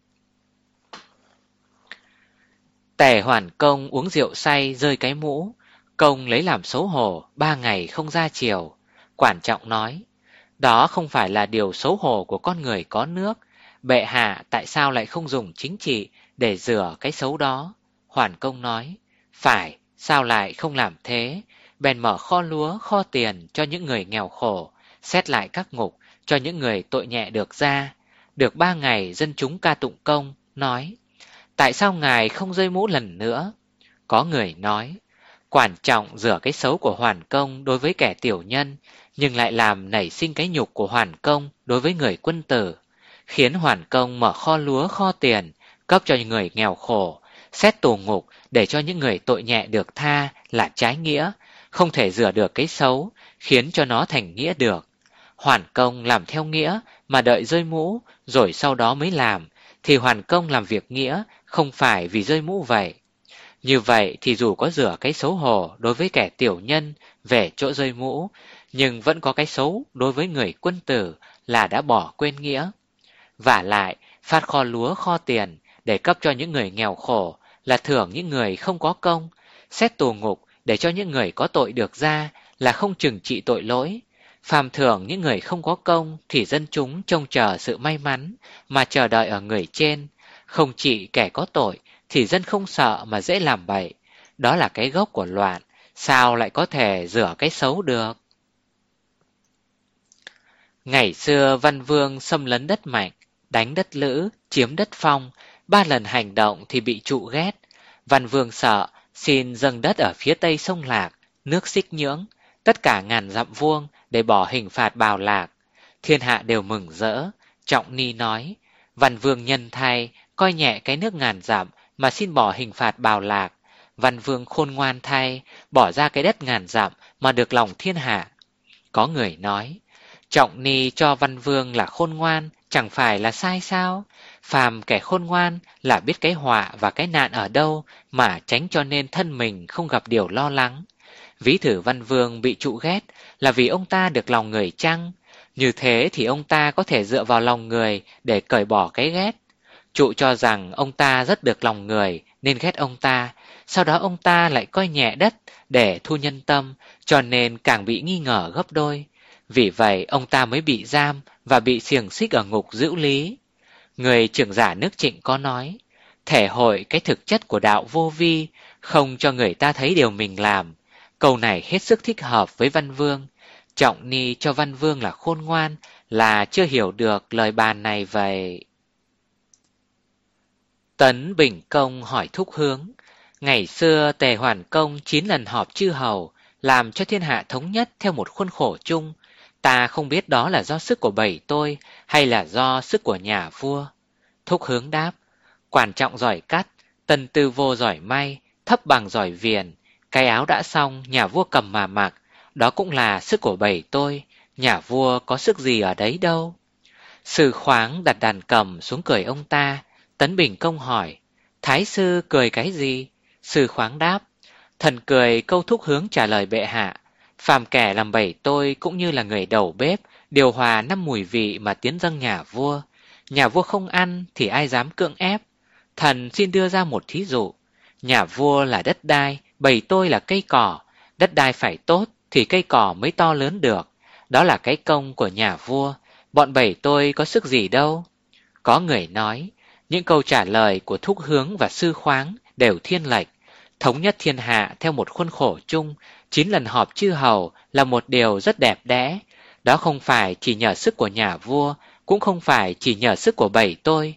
Tề Hoàn Công uống rượu say rơi cái mũ, Công lấy làm xấu hổ, ba ngày không ra chiều. Quản trọng nói, đó không phải là điều xấu hổ của con người có nước. Bệ hạ tại sao lại không dùng chính trị để rửa cái xấu đó? Hoàn Công nói, phải, sao lại không làm thế? Bèn mở kho lúa, kho tiền cho những người nghèo khổ, xét lại các ngục cho những người tội nhẹ được ra. Được ba ngày dân chúng ca tụng Công, nói, tại sao ngài không rơi mũ lần nữa? Có người nói, Quản trọng rửa cái xấu của Hoàn Công đối với kẻ tiểu nhân, nhưng lại làm nảy sinh cái nhục của Hoàn Công đối với người quân tử, khiến Hoàn Công mở kho lúa kho tiền, cấp cho những người nghèo khổ, xét tù ngục để cho những người tội nhẹ được tha là trái nghĩa, không thể rửa được cái xấu, khiến cho nó thành nghĩa được. Hoàn Công làm theo nghĩa mà đợi rơi mũ, rồi sau đó mới làm, thì Hoàn Công làm việc nghĩa, không phải vì rơi mũ vậy. Như vậy thì dù có rửa cái xấu hổ đối với kẻ tiểu nhân về chỗ rơi mũ, nhưng vẫn có cái xấu đối với người quân tử là đã bỏ quên nghĩa. Vả lại, phát kho lúa kho tiền để cấp cho những người nghèo khổ là thưởng những người không có công, xét tù ngục để cho những người có tội được ra là không trừng trị tội lỗi. Phàm thưởng những người không có công thì dân chúng trông chờ sự may mắn mà chờ đợi ở người trên, không trị kẻ có tội thì dân không sợ mà dễ làm bậy. Đó là cái gốc của loạn, sao lại có thể rửa cái xấu được? Ngày xưa Văn Vương xâm lấn đất Mạnh, đánh đất Lữ, chiếm đất Phong, ba lần hành động thì bị trụ ghét. Văn Vương sợ, xin dâng đất ở phía tây sông Lạc, nước Xích Nhưỡng, tất cả ngàn dặm vuông để bỏ hình phạt bào Lạc. Thiên hạ đều mừng rỡ. Trọng Ni nói, Văn Vương nhân thay, coi nhẹ cái nước ngàn dặm mà xin bỏ hình phạt bào Lạc. Văn Vương khôn ngoan thay, bỏ ra cái đất ngàn dặm mà được lòng thiên hạ. Có người nói, Trọng Ni cho Văn Vương là khôn ngoan, chẳng phải là sai sao? Phàm kẻ khôn ngoan là biết cái họa và cái nạn ở đâu mà tránh cho nên thân mình không gặp điều lo lắng. Ví thử Văn Vương bị trụ ghét là vì ông ta được lòng người chăng? Như thế thì ông ta có thể dựa vào lòng người để cởi bỏ cái ghét. Trụ cho rằng ông ta rất được lòng người nên ghét ông ta, sau đó ông ta lại coi nhẹ đất để thu nhân tâm, cho nên càng bị nghi ngờ gấp đôi. Vì vậy ông ta mới bị giam và bị xiềng xích ở ngục giữ lý. Người trưởng giả nước Trịnh có nói, thể hội cái thực chất của đạo vô vi, không cho người ta thấy điều mình làm. Câu này hết sức thích hợp với Văn Vương. Trọng Ni cho Văn Vương là khôn ngoan, là chưa hiểu được lời bàn này vậy. Tấn Bình Công hỏi Thúc Hướng, ngày xưa Tề Hoàn Công chín lần họp chư hầu, làm cho thiên hạ thống nhất theo một khuôn khổ chung. Ta không biết đó là do sức của bảy tôi hay là do sức của nhà vua. Thúc Hướng đáp, Quản trọng giỏi cắt, Tân Tư Vô giỏi may, Thấp Bằng giỏi viền. Cái áo đã xong nhà vua cầm mà mặc, đó cũng là sức của bảy tôi, nhà vua có sức gì ở đấy đâu. Sư Khoáng đặt đàn cầm xuống cười ông ta. Tấn Bình Công hỏi, Thái sư cười cái gì? Sư Khoáng đáp, thần cười câu Thúc Hướng trả lời bệ hạ. Phàm kẻ làm bảy tôi cũng như là người đầu bếp, điều hòa năm mùi vị mà tiến dâng nhà vua. Nhà vua không ăn thì ai dám cưỡng ép. Thần xin đưa ra một thí dụ. Nhà vua là đất đai, bảy tôi là cây cỏ. Đất đai phải tốt thì cây cỏ mới to lớn được. Đó là cái công của nhà vua. Bọn bảy tôi có sức gì đâu. Có người nói, những câu trả lời của Thúc Hướng và Sư Khoáng đều thiên lệch. Thống nhất thiên hạ theo một khuôn khổ chung, chín lần họp chư hầu là một điều rất đẹp đẽ. Đó không phải chỉ nhờ sức của nhà vua, cũng không phải chỉ nhờ sức của bảy tôi.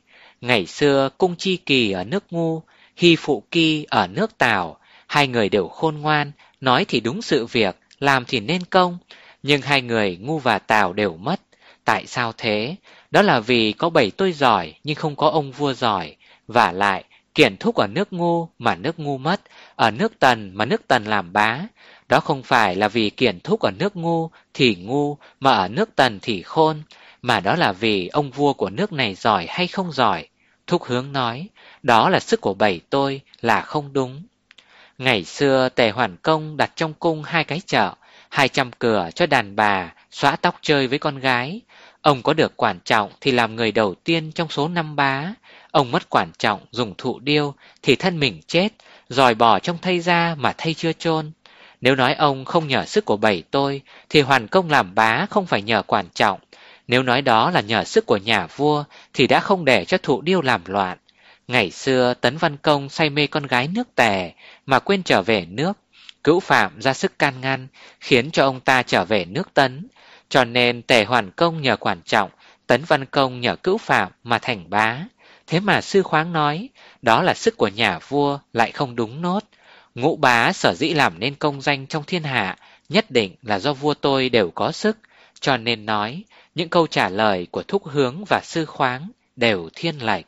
Ngày xưa Cung Chi Kỳ ở nước Ngu, Hy Phụ Kỳ ở nước Tào, hai người đều khôn ngoan, nói thì đúng sự việc, làm thì nên công, nhưng hai người Ngu và Tào đều mất. Tại sao thế? Đó là vì có bảy tôi giỏi nhưng không có ông vua giỏi, và lại Kiển Thúc ở nước Ngu mà nước Ngu mất, ở nước Tần mà nước Tần làm bá. Đó không phải là vì Kiển Thúc ở nước Ngu thì ngu mà ở nước Tần thì khôn, mà đó là vì ông vua của nước này giỏi hay không giỏi. Thúc Hướng nói, đó là sức của bảy tôi, là không đúng. Ngày xưa Tề Hoàn Công đặt trong cung hai cái chợ, hai trăm cửa cho đàn bà, xõa tóc chơi với con gái. Ông có được quản trọng thì làm người đầu tiên trong số năm bá. Ông mất quản trọng dùng thụ điêu thì thân mình chết, dòi bỏ trong thây ra mà thây chưa chôn. Nếu nói ông không nhờ sức của bảy tôi thì Hoàn Công làm bá không phải nhờ quản trọng. Nếu nói đó là nhờ sức của nhà vua thì đã không để cho thụ điêu làm loạn. Ngày xưa Tấn Văn Công say mê con gái nước Tề mà quên trở về nước. Cữu Phạm ra sức can ngăn, khiến cho ông ta trở về nước Tấn. Cho nên Tề Hoàn Công nhờ quản trọng, Tấn Văn Công nhờ Cữu Phạm mà thành bá. Thế mà Sư Khoáng nói, đó là sức của nhà vua, lại không đúng nốt. Ngũ bá sở dĩ làm nên công danh trong thiên hạ, nhất định là do vua tôi đều có sức. Cho nên nói, những câu trả lời của Thúc Hướng và Sư Khoáng đều thiên lệch.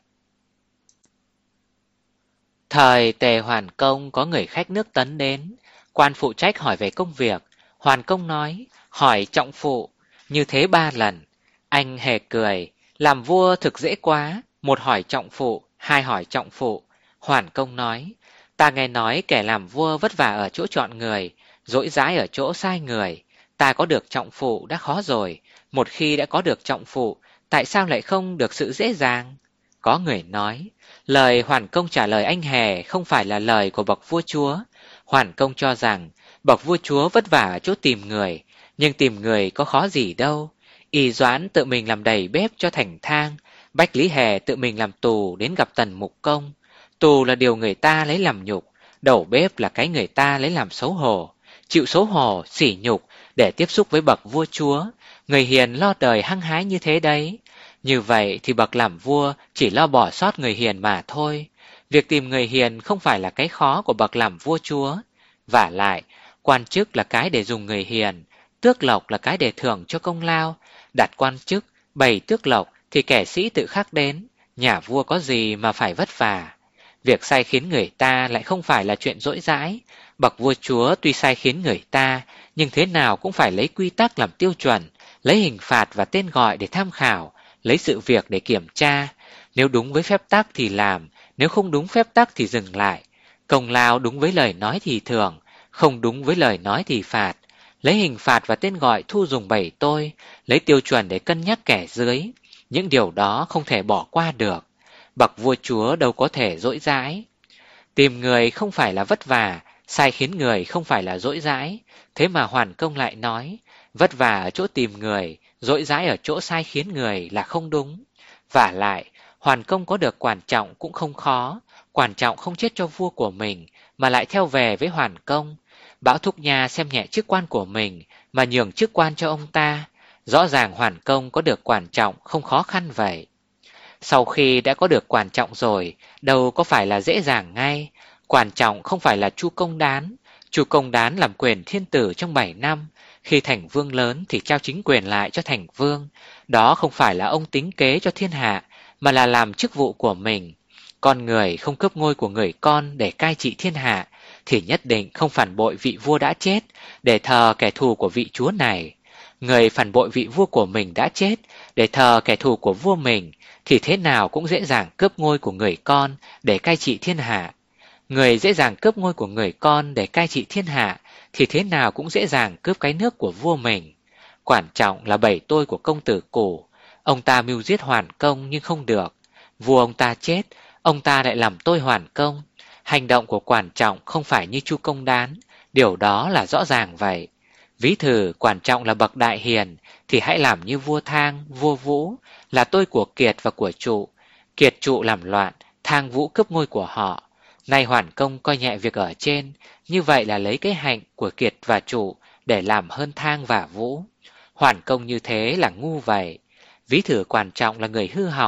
Thời Tề Hoàn Công có người khách nước Tấn đến, quan phụ trách hỏi về công việc. Hoàn Công nói, hỏi trọng phụ, như thế ba lần. Anh hề cười, làm vua thực dễ quá, một hỏi trọng phụ, hai hỏi trọng phụ. Hoàn Công nói, ta nghe nói kẻ làm vua vất vả ở chỗ chọn người, dỗi dãi ở chỗ sai người. Ta có được trọng phụ đã khó rồi, một khi đã có được trọng phụ, tại sao lại không được sự dễ dàng? Có người nói, lời Hoàn Công trả lời anh hề không phải là lời của bậc vua chúa. Hoàn Công cho rằng bậc vua chúa vất vả ở chỗ tìm người, nhưng tìm người có khó gì đâu. Y Doãn tự mình làm đầy bếp cho thành thang, Bách Lý Hề tự mình làm tù đến gặp Tần Mục Công. Tù là điều người ta lấy làm nhục, đầu bếp là cái người ta lấy làm xấu hổ. Chịu xấu hổ, sỉ nhục để tiếp xúc với bậc vua chúa, người hiền lo đời hăng hái như thế đấy. Như vậy thì bậc làm vua chỉ lo bỏ sót người hiền mà thôi. Việc tìm người hiền không phải là cái khó của bậc làm vua chúa. Vả lại, quan chức là cái để dùng người hiền, tước lộc là cái để thưởng cho công lao. Đặt quan chức, bày tước lộc thì kẻ sĩ tự khắc đến, nhà vua có gì mà phải vất vả. Việc sai khiến người ta lại không phải là chuyện dỗi dãi. Bậc vua chúa tuy sai khiến người ta, nhưng thế nào cũng phải lấy quy tắc làm tiêu chuẩn, lấy hình phạt và tên gọi để tham khảo, lấy sự việc để kiểm tra. Nếu đúng với phép tắc thì làm, nếu không đúng phép tắc thì dừng lại. Công lao đúng với lời nói thì thưởng, không đúng với lời nói thì phạt. Lấy hình phạt và tên gọi thu dùng bảy tôi, lấy tiêu chuẩn để cân nhắc kẻ dưới. Những điều đó không thể bỏ qua được. Bậc vua chúa đâu có thể dỗi dãi. Tìm người không phải là vất vả, sai khiến người không phải là dỗi dãi. Thế mà Hoàn Công lại nói, vất vả ở chỗ tìm người, dỗi dãi ở chỗ sai khiến người là không đúng. Vả lại, Hoàn Công có được quản trọng cũng không khó. Quản trọng không chết cho vua của mình, mà lại theo về với Hoàn Công. Bảo Thúc Nha xem nhẹ chức quan của mình, mà nhường chức quan cho ông ta. Rõ ràng Hoàn Công có được quản trọng không khó khăn vậy. Sau khi đã có được quản trọng rồi, đâu có phải là dễ dàng ngay. Quản trọng không phải là Chu Công Đán. Chu Công Đán làm quyền thiên tử trong bảy năm, khi thành vương lớn thì trao chính quyền lại cho thành vương. Đó không phải là ông tính kế cho thiên hạ, mà là làm chức vụ của mình. Con người không cướp ngôi của người con để cai trị thiên hạ, thì nhất định không phản bội vị vua đã chết để thờ kẻ thù của vị chúa này. Người phản bội vị vua của mình đã chết để thờ kẻ thù của vua mình, thì thế nào cũng dễ dàng cướp ngôi của người con để cai trị thiên hạ. Người dễ dàng cướp ngôi của người con để cai trị thiên hạ, thì thế nào cũng dễ dàng cướp cái nước của vua mình. Quản trọng là bảy tôi của công tử Củ. Ông ta mưu giết Hoàn Công nhưng không được. Vua ông ta chết, ông ta lại làm tôi Hoàn Công. Hành động của quản trọng không phải như Chu Công Đán, điều đó là rõ ràng vậy. Ví thử quản trọng là bậc đại hiền, thì hãy làm như vua Thang, vua Vũ, là tôi của Kiệt và của Trụ. Kiệt Trụ làm loạn, Thang Vũ cướp ngôi của họ. Nay Hoàn Công coi nhẹ việc ở trên, như vậy là lấy cái hạnh của Kiệt và Trụ để làm hơn Thang và Vũ. Hoàn Công như thế là ngu vậy. Ví thử quản trọng là người hư hỏng,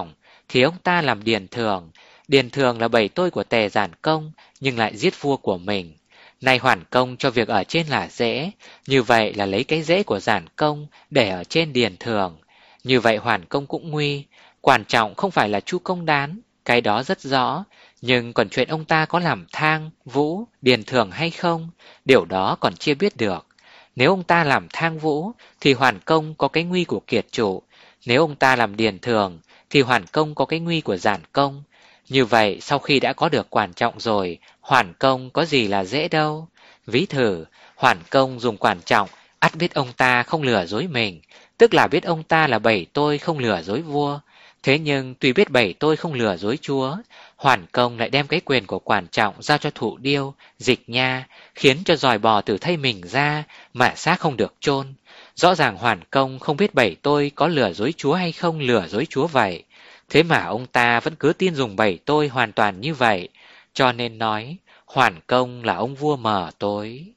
thì ông ta làm Điền Thường. Điền Thường là bầy tôi của Tề Giản Công, nhưng lại giết vua của mình. Nay Hoàn Công cho việc ở trên là dễ, như vậy là lấy cái dễ của Giản Công để ở trên Điền Thường. Như vậy Hoàn Công cũng nguy. Quan trọng không phải là Chu Công Đán, cái đó rất rõ. Nhưng còn chuyện ông ta có làm Thang, Vũ, Điền Thường hay không, điều đó còn chưa biết được. Nếu ông ta làm Thang Vũ thì Hoàn Công có cái nguy của Kiệt Chủ. Nếu ông ta làm Điền Thường thì Hoàn Công có cái nguy của Giản Công. Như vậy sau khi đã có được quan trọng rồi, Hoàn Công có gì là dễ đâu. Ví thử, Hoàn Công dùng quan trọng, ắt biết ông ta không lừa dối mình, tức là biết ông ta là bầy tôi không lừa dối vua. Thế nhưng tuy biết bầy tôi không lừa dối chúa, Hoàn Công lại đem cái quyền của quan trọng giao cho Thụ Điêu, Dịch Nha, khiến cho giòi bò từ thây mình ra mà xác không được chôn. Rõ ràng Hoàn Công không biết bầy tôi có lừa dối chúa hay không lừa dối chúa vậy. Thế mà ông ta vẫn cứ tin dùng bầy tôi hoàn toàn như vậy, cho nên nói Hoàn Công là ông vua mờ tối.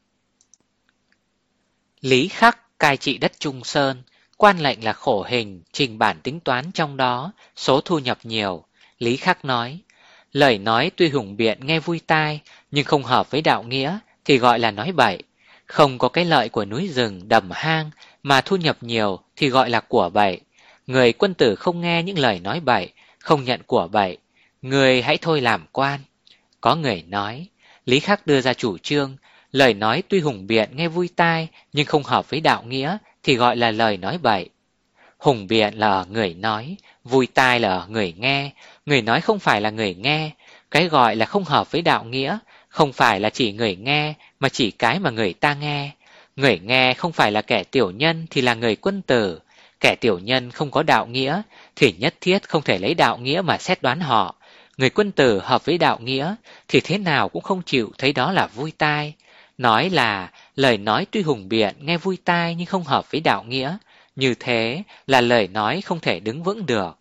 Lý Khắc cai trị đất Trung Sơn, quan lệnh là khổ hình, trình bản tính toán trong đó, số thu nhập nhiều. Lý Khắc nói, lời nói tuy hùng biện nghe vui tai, nhưng không hợp với đạo nghĩa thì gọi là nói bậy. Không có cái lợi của núi rừng, đầm hang mà thu nhập nhiều thì gọi là của bậy. Người quân tử không nghe những lời nói bậy, không nhận của bậy. Người hãy thôi làm quan. Có người nói, Lý Khắc đưa ra chủ trương, lời nói tuy hùng biện nghe vui tai nhưng không hợp với đạo nghĩa thì gọi là lời nói bậy. Hùng biện là ở người nói, vui tai là ở người nghe. Người nói không phải là người nghe. Cái gọi là không hợp với đạo nghĩa không phải là chỉ người nghe mà chỉ cái mà người ta nghe. Người nghe không phải là kẻ tiểu nhân thì là người quân tử. Kẻ tiểu nhân không có đạo nghĩa thì nhất thiết không thể lấy đạo nghĩa mà xét đoán họ. Người quân tử hợp với đạo nghĩa thì thế nào cũng không chịu thấy đó là vui tai. Nói là lời nói tuy hùng biện nghe vui tai nhưng không hợp với đạo nghĩa. Như thế là lời nói không thể đứng vững được.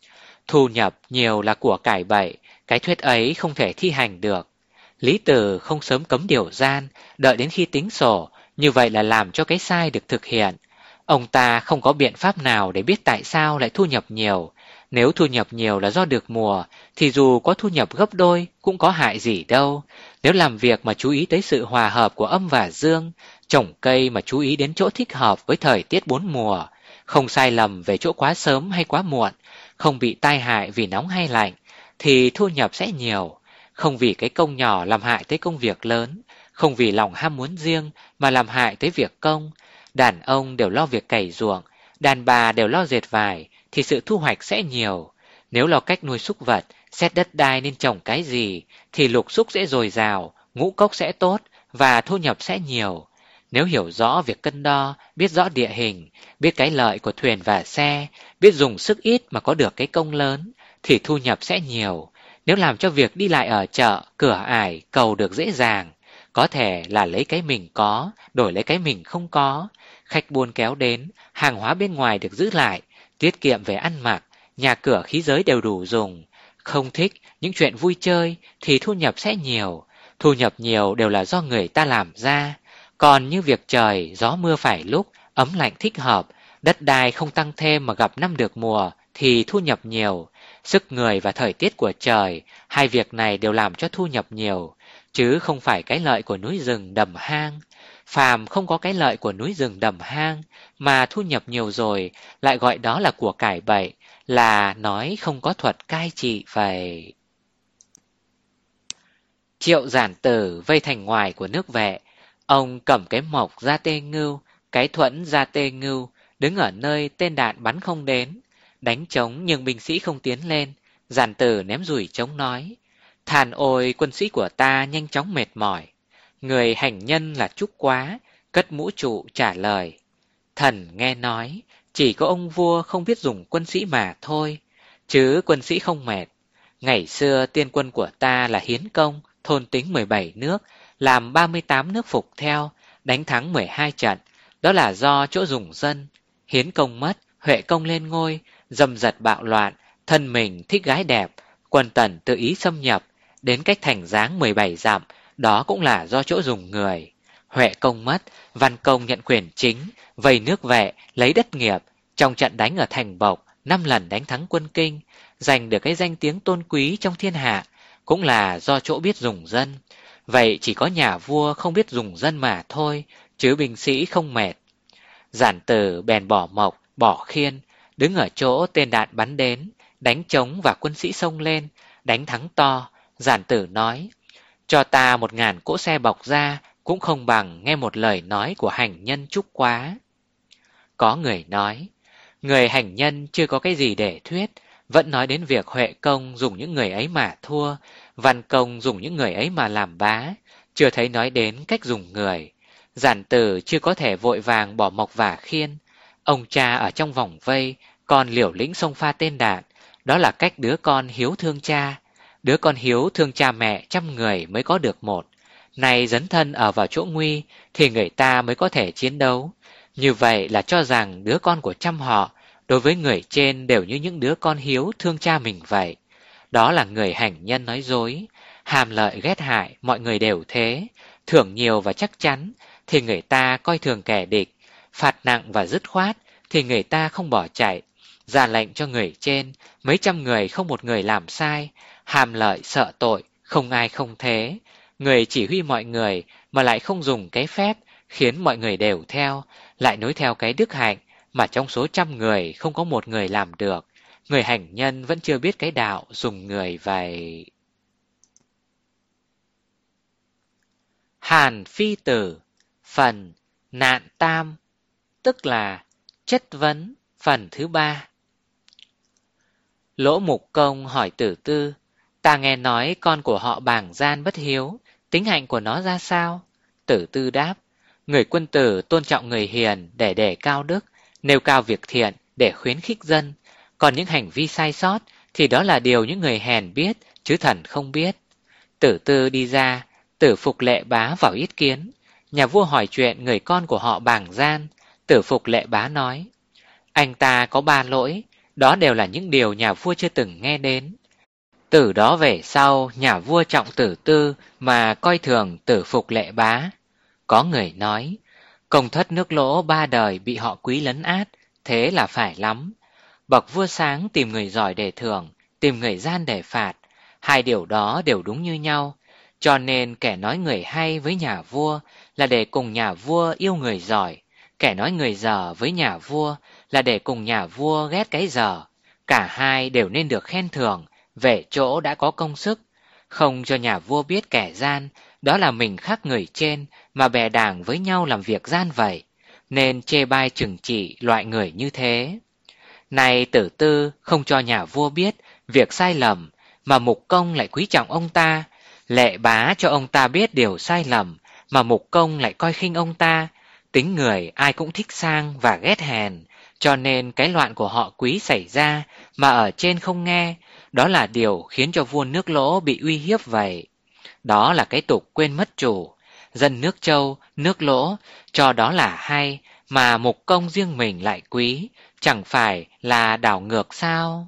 Thu nhập nhiều là của cải bậy, cái thuyết ấy không thể thi hành được. Lý Tử không sớm cấm điều gian, đợi đến khi tính sổ, như vậy là làm cho cái sai được thực hiện. Ông ta không có biện pháp nào để biết tại sao lại thu nhập nhiều. Nếu thu nhập nhiều là do được mùa, thì dù có thu nhập gấp đôi cũng có hại gì đâu. Nếu làm việc mà chú ý tới sự hòa hợp của âm và dương, trồng cây mà chú ý đến chỗ thích hợp với thời tiết bốn mùa, không sai lầm về chỗ quá sớm hay quá muộn, không bị tai hại vì nóng hay lạnh, thì thu nhập sẽ nhiều. Không vì cái công nhỏ làm hại tới công việc lớn, không vì lòng ham muốn riêng mà làm hại tới việc công. Đàn ông đều lo việc cày ruộng, đàn bà đều lo dệt vải, thì sự thu hoạch sẽ nhiều. Nếu lo cách nuôi súc vật, xét đất đai nên trồng cái gì, thì lục súc sẽ dồi dào, ngũ cốc sẽ tốt và thu nhập sẽ nhiều. Nếu hiểu rõ việc cân đo, biết rõ địa hình, biết cái lợi của thuyền và xe, biết dùng sức ít mà có được cái công lớn, thì thu nhập sẽ nhiều. Nếu làm cho việc đi lại ở chợ, cửa ải, cầu được dễ dàng, có thể là lấy cái mình có, đổi lấy cái mình không có. Khách buôn kéo đến, hàng hóa bên ngoài được giữ lại, tiết kiệm về ăn mặc, nhà cửa khí giới đều đủ dùng. Không thích những chuyện vui chơi thì thu nhập sẽ nhiều. Thu nhập nhiều đều là do người ta làm ra. Còn như việc trời, gió mưa phải lúc, ấm lạnh thích hợp, đất đai không tăng thêm mà gặp năm được mùa thì thu nhập nhiều. Sức người và thời tiết của trời, hai việc này đều làm cho thu nhập nhiều, chứ không phải cái lợi của núi rừng đầm hang. Phàm không có cái lợi của núi rừng đầm hang mà thu nhập nhiều rồi, lại gọi đó là của cải bậy, là nói không có thuật cai trị vậy. Triệu Giản Tử vây thành ngoài của nước Vệ. Ông cầm cái mộc ra tê ngưu, cái thuẫn ra tê ngưu, đứng ở nơi tên đạn bắn không đến. Đánh trống nhưng binh sĩ không tiến lên. Giản Tử ném dùi trống nói, thàn ôi quân sĩ của ta nhanh chóng mệt mỏi. Người hành nhân là Trúc Quá, cất mũ trụ trả lời, thần nghe nói, chỉ có ông vua không biết dùng quân sĩ mà thôi, chứ quân sĩ không mệt. Ngày xưa tiên quân của ta là Hiến Công, thôn tính mười bảy nước, làm ba mươi tám nước phục theo, đánh thắng mười hai trận, đó là do chỗ dùng dân. Hiến Công mất, Huệ Công lên ngôi, dâm dật bạo loạn, thân mình thích gái đẹp, quân Tần tự ý xâm nhập, đến cách thành Giáng mười bảy dặm, đó cũng là do chỗ dùng người. Huệ Công mất, Văn Công nhận quyền chính, vây nước Vệ, lấy đất nghiệp, trong trận đánh ở thành Bộc, năm lần đánh thắng quân Kinh, giành được cái danh tiếng tôn quý trong thiên hạ, cũng là do chỗ biết dùng dân. Vậy chỉ có nhà vua không biết dùng dân mà thôi, chứ binh sĩ không mệt. Giản Tử bèn bỏ mộc, bỏ khiên, đứng ở chỗ tên đạn bắn đến, đánh trống và quân sĩ xông lên, đánh thắng to. Giản Tử nói, cho ta một ngàn cỗ xe bọc ra, cũng không bằng nghe một lời nói của hành nhân Trúc Quá. Có người nói, người hành nhân chưa có cái gì để thuyết, vẫn nói đến việc Huệ Công dùng những người ấy mà thua, Văn Công dùng những người ấy mà làm bá, chưa thấy nói đến cách dùng người. Giản Tử chưa có thể vội vàng bỏ mộc và khiên. Ông cha ở trong vòng vây, còn liều lĩnh xông pha tên đạn, đó là cách đứa con hiếu thương cha. Đứa con hiếu thương cha mẹ trăm người mới có được một. Này dấn thân ở vào chỗ nguy, thì người ta mới có thể chiến đấu. Như vậy là cho rằng đứa con của trăm họ, đối với người trên đều như những đứa con hiếu thương cha mình vậy. Đó là người hành nhân nói dối, hàm lợi ghét hại, mọi người đều thế. Thưởng nhiều và chắc chắn, thì người ta coi thường kẻ địch. Phạt nặng và dứt khoát, thì người ta không bỏ chạy. Ra lệnh cho người trên, mấy trăm người không một người làm sai. Hàm lợi sợ tội, không ai không thế. Người chỉ huy mọi người mà lại không dùng cái phép, khiến mọi người đều theo, lại nối theo cái đức hạnh, mà trong số trăm người không có một người làm được. Người hành nhân vẫn chưa biết cái đạo dùng người vậy. Hàn Phi Tử, phần nạn tam, tức là chất vấn phần thứ ba. Lỗ Mục Công hỏi Tử Tư, ta nghe nói con của họ Bàng Gian bất hiếu, tính hạnh của nó ra sao? Tử Tư đáp, người quân tử tôn trọng người hiền để đề cao đức, nêu cao việc thiện để khuyến khích dân. Còn những hành vi sai sót thì đó là điều những người hèn biết, chứ thần không biết. Tử Tư đi ra, Tử Phục Lệ Bá vào yết kiến. Nhà vua hỏi chuyện người con của họ Bàng Gian. Tử Phục Lệ Bá nói, anh ta có ba lỗi, đó đều là những điều nhà vua chưa từng nghe đến. Từ đó về sau, nhà vua trọng Tử Tư mà coi thường Tử Phục Lệ Bá. Có người nói, công thất nước Lỗ ba đời bị họ Quý lấn át, thế là phải lắm. Bậc vua sáng tìm người giỏi để thưởng, tìm người gian để phạt. Hai điều đó đều đúng như nhau. Cho nên kẻ nói người hay với nhà vua là để cùng nhà vua yêu người giỏi. Kẻ nói người dở với nhà vua là để cùng nhà vua ghét cái dở. Cả hai đều nên được khen thưởng về chỗ đã có công sức. Không cho nhà vua biết kẻ gian, đó là mình khác người trên mà bè đảng với nhau làm việc gian vậy. Nên chê bai trừng trị loại người như thế. Này Tử Tư không cho nhà vua biết việc sai lầm, mà Mục Công lại quý trọng ông ta. Lệ Bá cho ông ta biết điều sai lầm, mà Mục Công lại coi khinh ông ta. Tính người ai cũng thích sang và ghét hèn, cho nên cái loạn của họ Quý xảy ra mà ở trên không nghe, đó là điều khiến cho vua nước Lỗ bị uy hiếp vậy. Đó là cái tục quên mất chủ. Dân nước Châu, nước Lỗ cho đó là hay, mà Mục Công riêng mình lại quý, chẳng phải là đảo ngược sao?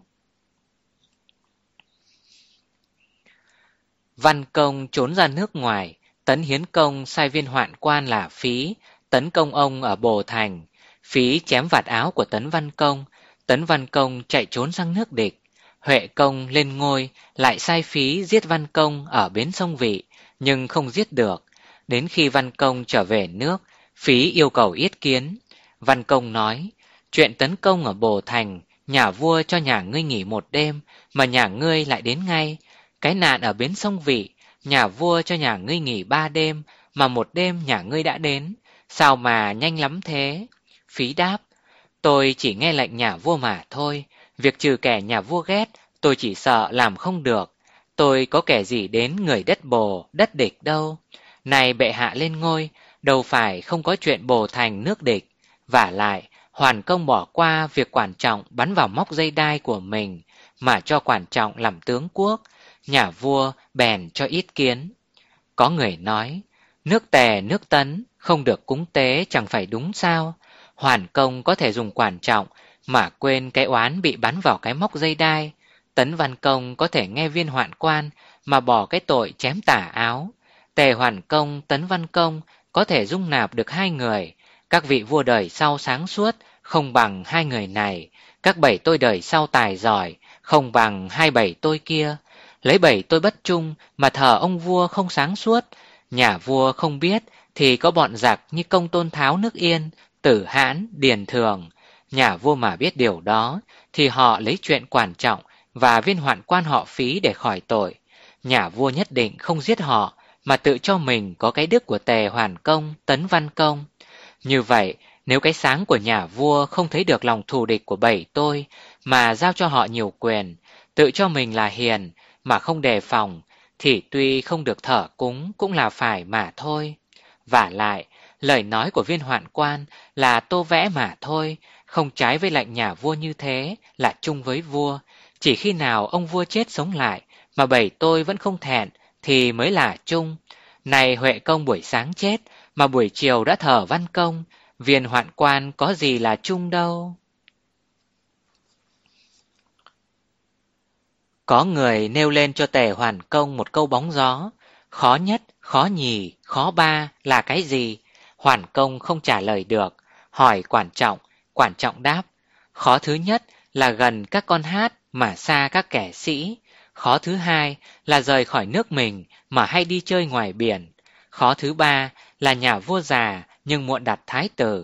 Văn Công trốn ra nước ngoài, Tấn Hiến Công sai viên hoạn quan là Phí tấn công ông ở Bồ Thành. Phí chém vạt áo của Tấn Văn Công, Tấn Văn Công chạy trốn sang nước địch. Huệ Công lên ngôi, lại sai Phí giết Văn Công ở bến sông Vị, nhưng không giết được. Đến khi Văn Công trở về nước, Phí yêu cầu yết kiến. Văn Công nói, chuyện tấn công ở Bồ Thành, nhà vua cho nhà ngươi nghỉ một đêm, mà nhà ngươi lại đến ngay. Cái nạn ở bến sông Vị, nhà vua cho nhà ngươi nghỉ ba đêm, mà một đêm nhà ngươi đã đến. Sao mà nhanh lắm thế? Phí đáp, tôi chỉ nghe lệnh nhà vua mà thôi. Việc trừ kẻ nhà vua ghét, tôi chỉ sợ làm không được. Tôi có kẻ gì đến người đất Bồ, đất địch đâu. Này bệ hạ lên ngôi, đâu phải không có chuyện Bồ Thành nước địch. Vả lại, Hoàn Công bỏ qua việc Quản Trọng bắn vào móc dây đai của mình, mà cho Quản Trọng làm tướng quốc. Nhà vua bèn cho yết kiến. Có người nói, nước Tề nước Tấn không được cúng tế chẳng phải đúng sao? Hoàn Công có thể dùng Quản Trọng mà quên cái oán bị bắn vào cái móc dây đai. Tấn Văn Công có thể nghe viên hoạn quan mà bỏ cái tội chém tả áo. Tề Hoàn Công, Tấn Văn Công có thể dung nạp được hai người. Các vị vua đời sau sáng suốt không bằng hai người này, Các bảy tôi đời sau tài giỏi, không bằng hai bảy tôi kia. Lấy bảy tôi bất trung mà thờ ông vua không sáng suốt. Nhà vua không biết thì có bọn giặc như Công Tôn Tháo nước Yên, Tử Hãn, Điền Thường. Nhà vua mà biết điều đó thì họ lấy chuyện quan trọng và viên hoạn quan họ Phí để khỏi tội. Nhà vua nhất định không giết họ mà tự cho mình có cái đức của Tề Hoàn Công, Tấn Văn Công. Như vậy, nếu cái sáng của nhà vua không thấy được lòng thù địch của bảy tôi mà giao cho họ nhiều quyền, tự cho mình là hiền mà không đề phòng, thì tuy không được thờ cúng cũng là phải mà thôi. Vả lại, lời nói của viên hoạn quan là tô vẽ mà thôi, không trái với lệnh nhà vua như thế là chung với vua. Chỉ khi nào ông vua chết sống lại mà bảy tôi vẫn không thẹn thì mới là chung. Này Huệ Công buổi sáng chết mà buổi chiều đã thờ Văn Công, viên hoạn quan có gì là chung đâu. Có người nêu lên cho Tề Hoàn Công một câu bóng gió: khó nhất, khó nhì, khó ba là cái gì? Hoàn Công không trả lời được, hỏi Quản Trọng. Quản Trọng đáp: khó thứ nhất là gần các con hát mà xa các kẻ sĩ. Khó thứ hai là rời khỏi nước mình mà hay đi chơi ngoài biển. Khó thứ ba là nhà vua già nhưng muộn đặt thái tử.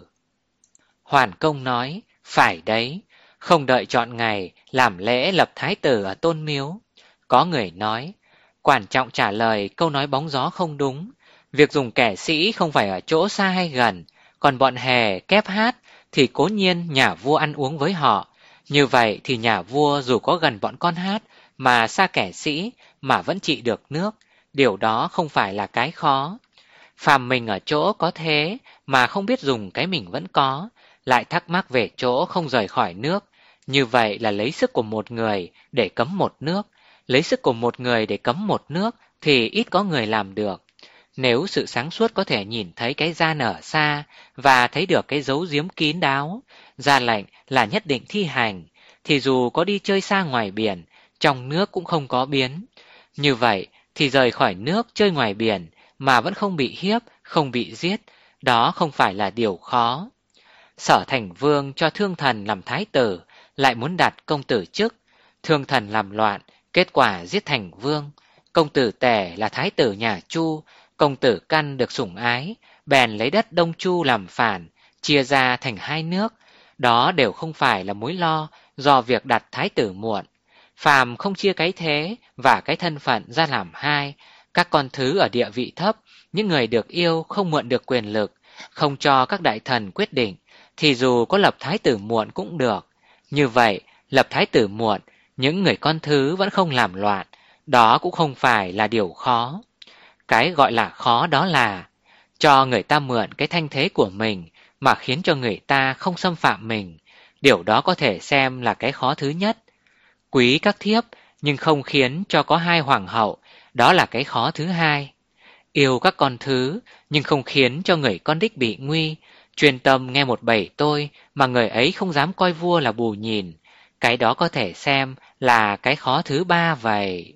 Hoàn Công nói: phải đấy, không đợi chọn ngày làm lễ lập thái tử ở Tôn Miếu. Có người nói: Quản Trọng trả lời câu nói bóng gió không đúng. Việc dùng kẻ sĩ không phải ở chỗ xa hay gần, còn bọn hề kép hát thì cố nhiên nhà vua ăn uống với họ. Như vậy thì nhà vua dù có gần bọn con hát mà xa kẻ sĩ mà vẫn trị được nước. Điều đó không phải là cái khó. Phàm mình ở chỗ có thế mà không biết dùng cái mình vẫn có, lại thắc mắc về chỗ không rời khỏi nước. Như vậy là lấy sức của một người để cấm một nước. Lấy sức của một người để cấm một nước thì ít có người làm được. Nếu sự sáng suốt có thể nhìn thấy cái gian ở xa và thấy được cái dấu giếm kín đáo, ra lệnh là nhất định thi hành, thì dù có đi chơi xa ngoài biển, trong nước cũng không có biến. Như vậy thì rời khỏi nước chơi ngoài biển mà vẫn không bị hiếp, không bị giết, đó không phải là điều khó. Sở Thành Vương cho Thương Thần làm thái tử, lại muốn đặt công tử chức. Thương Thần làm loạn, kết quả giết Thành Vương. Công tử Tề là thái tử nhà Chu, công tử Căn được sủng ái, bèn lấy đất Đông Chu làm phản, chia ra thành hai nước. Đó đều không phải là mối lo do việc đặt thái tử muộn. Phàm không chia cái thế và cái thân phận ra làm hai, các con thứ ở địa vị thấp, những người được yêu không mượn được quyền lực, không cho các đại thần quyết định, thì dù có lập thái tử muộn cũng được. Như vậy, lập thái tử muộn, những người con thứ vẫn không làm loạn, đó cũng không phải là điều khó. Cái gọi là khó đó là cho người ta mượn cái thanh thế của mình mà khiến cho người ta không xâm phạm mình. Điều đó có thể xem là cái khó thứ nhất. Quý các thiếp nhưng không khiến cho có hai hoàng hậu, đó là cái khó thứ hai. Yêu các con thứ nhưng không khiến cho người con đích bị nguy, chuyên tâm nghe một bầy tôi mà người ấy không dám coi vua là bù nhìn, cái đó có thể xem là cái khó thứ ba vậy.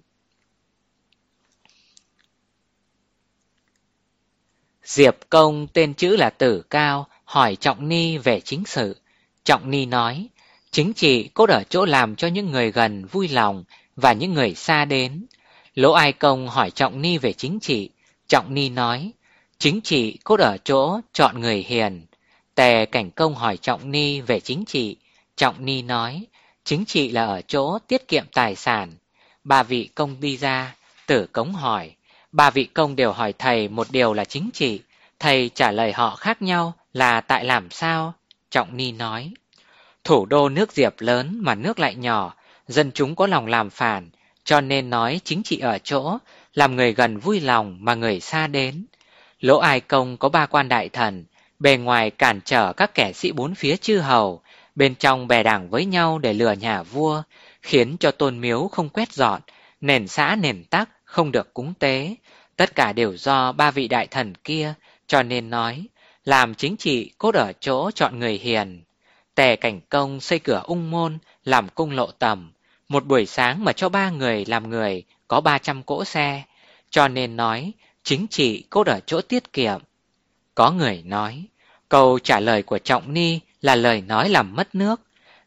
Diệp Công tên chữ là Tử Cao hỏi Trọng Ni về chính sự. Trọng Ni nói: chính trị cốt ở chỗ làm cho những người gần vui lòng và những người xa đến. Lỗ Ai Công hỏi Trọng Ni về chính trị. Trọng Ni nói: chính trị cốt ở chỗ chọn người hiền. Tề Cảnh Công hỏi Trọng Ni về chính trị. Trọng Ni nói: chính trị là ở chỗ tiết kiệm tài sản. Ba vị công đi ra. Tử Cống hỏi. Ba vị công đều hỏi thầy một điều là chính trị. Thầy trả lời họ khác nhau là tại làm sao? Trọng Ni nói: thủ đô nước Diệp lớn mà nước lại nhỏ, dân chúng có lòng làm phản, cho nên nói chính trị ở chỗ làm người gần vui lòng mà người xa đến. Lỗ Ai Công có ba quan đại thần, bề ngoài cản trở các kẻ sĩ bốn phía chư hầu, bên trong bè đảng với nhau để lừa nhà vua, khiến cho tôn miếu không quét dọn, nền xã nền tắc không được cúng tế. Tất cả đều do ba vị đại thần kia, cho nên nói làm chính trị cốt ở chỗ chọn người hiền. Tề Cảnh Công xây cửa ung môn, làm cung lộ tầm, một buổi sáng mà cho ba người làm người có ba trăm cỗ xe, cho nên nói chính trị cốt ở chỗ tiết kiệm. Có người nói câu trả lời của Trọng Ni là lời nói làm mất nước.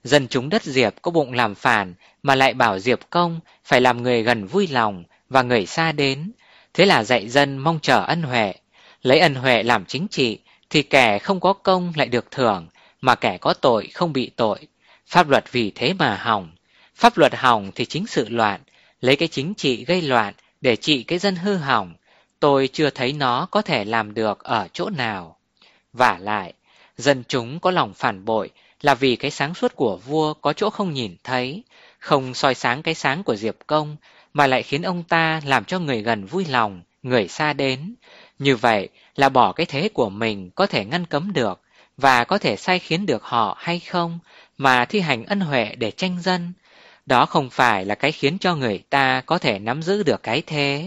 Dân chúng đất Diệp có bụng làm phản mà lại bảo Diệp Công phải làm người gần vui lòng và người xa đến. Thế là dạy dân mong chờ ân huệ. Lấy ân huệ làm chính trị thì kẻ không có công lại được thưởng, mà kẻ có tội không bị tội. Pháp luật vì thế mà hỏng. Pháp luật hỏng thì chính sự loạn. Lấy cái chính trị gây loạn để trị cái dân hư hỏng, tôi chưa thấy nó có thể làm được ở chỗ nào. Vả lại, dân chúng có lòng phản bội là vì cái sáng suốt của vua có chỗ không nhìn thấy, không soi sáng cái sáng của Diệp Công, mà lại khiến ông ta làm cho người gần vui lòng, người xa đến. Như vậy là bỏ cái thế của mình có thể ngăn cấm được, và có thể sai khiến được họ hay không, mà thi hành ân huệ để tranh dân. Đó không phải là cái khiến cho người ta có thể nắm giữ được cái thế.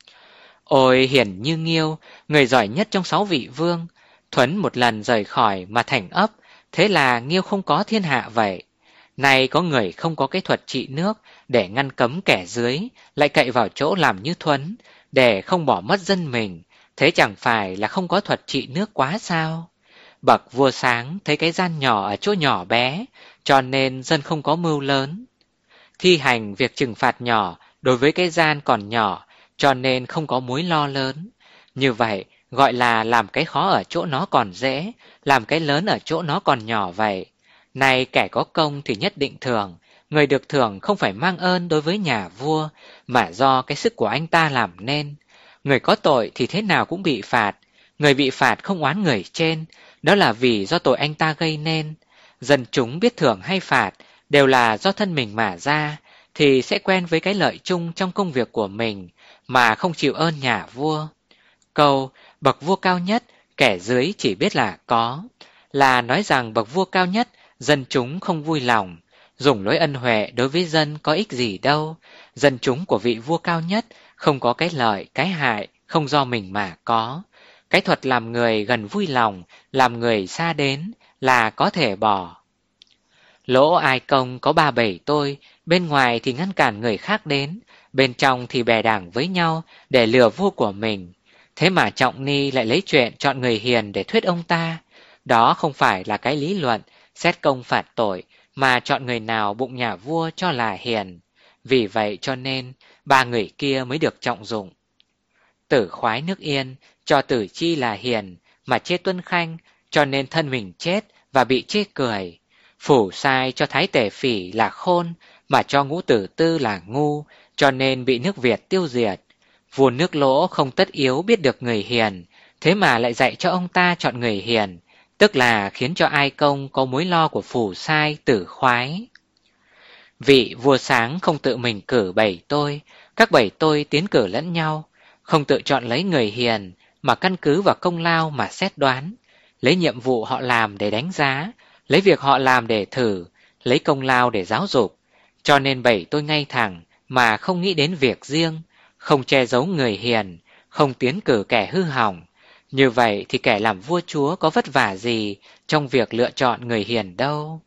Ôi hiển như Nghiêu, người giỏi nhất trong sáu vị vương, Thuấn một lần rời khỏi mà thành ấp, thế là Nghiêu không có thiên hạ vậy. Nay có người không có cái thuật trị nước để ngăn cấm kẻ dưới, lại cậy vào chỗ làm như Thuấn, để không bỏ mất dân mình, thế chẳng phải là không có thuật trị nước quá sao? Bậc vua sáng thấy cái gian nhỏ ở chỗ nhỏ bé, cho nên dân không có mưu lớn. Thi hành việc trừng phạt nhỏ đối với cái gian còn nhỏ, cho nên không có mối lo lớn. Như vậy gọi là làm cái khó ở chỗ nó còn dễ, làm cái lớn ở chỗ nó còn nhỏ vậy. Này kẻ có công thì nhất định thưởng, người được thưởng không phải mang ơn đối với nhà vua, mà do cái sức của anh ta làm nên. Người có tội thì thế nào cũng bị phạt, người bị phạt không oán người trên, đó là vì do tội anh ta gây nên. Dân chúng biết thưởng hay phạt đều là do thân mình mà ra, thì sẽ quen với cái lợi chung trong công việc của mình, mà không chịu ơn nhà vua. Câu bậc vua cao nhất, kẻ dưới chỉ biết là có, là nói rằng bậc vua cao nhất, dân chúng không vui lòng. Dùng lối ân huệ đối với dân có ích gì đâu. Dân chúng của vị vua cao nhất không có cái lợi, cái hại, không do mình mà có. Cái thuật làm người gần vui lòng, làm người xa đến là có thể bỏ. Lỗ Ai Công có ba bảy tôi, bên ngoài thì ngăn cản người khác đến, bên trong thì bè đảng với nhau để lừa vua của mình. Thế mà Trọng Ni lại lấy chuyện chọn người hiền để thuyết ông ta. Đó không phải là cái lý luận xét công phạt tội, mà chọn người nào bụng nhà vua cho là hiền. Vì vậy cho nên ba người kia mới được trọng dụng. Tử Khoái nước Yên cho Tử Chi là hiền, mà chê Tuân Khanh, cho nên thân mình chết và bị chê cười. Phủ Sai cho Thái Tể Phỉ là khôn, mà cho Ngũ Tử Tư là ngu, cho nên bị nước Việt tiêu diệt. Vua nước Lỗ không tất yếu biết được người hiền, thế mà lại dạy cho ông ta chọn người hiền, tức là khiến cho Ai Công có mối lo của Phủ Sai, Tử Khoái. Vị vua sáng không tự mình cử bảy tôi, các bảy tôi tiến cử lẫn nhau, không tự chọn lấy người hiền, mà căn cứ vào công lao mà xét đoán, lấy nhiệm vụ họ làm để đánh giá, lấy việc họ làm để thử, lấy công lao để giáo dục. Cho nên bảy tôi ngay thẳng mà không nghĩ đến việc riêng, không che giấu người hiền, không tiến cử kẻ hư hỏng. Như vậy thì kẻ làm vua chúa có vất vả gì trong việc lựa chọn người hiền đâu.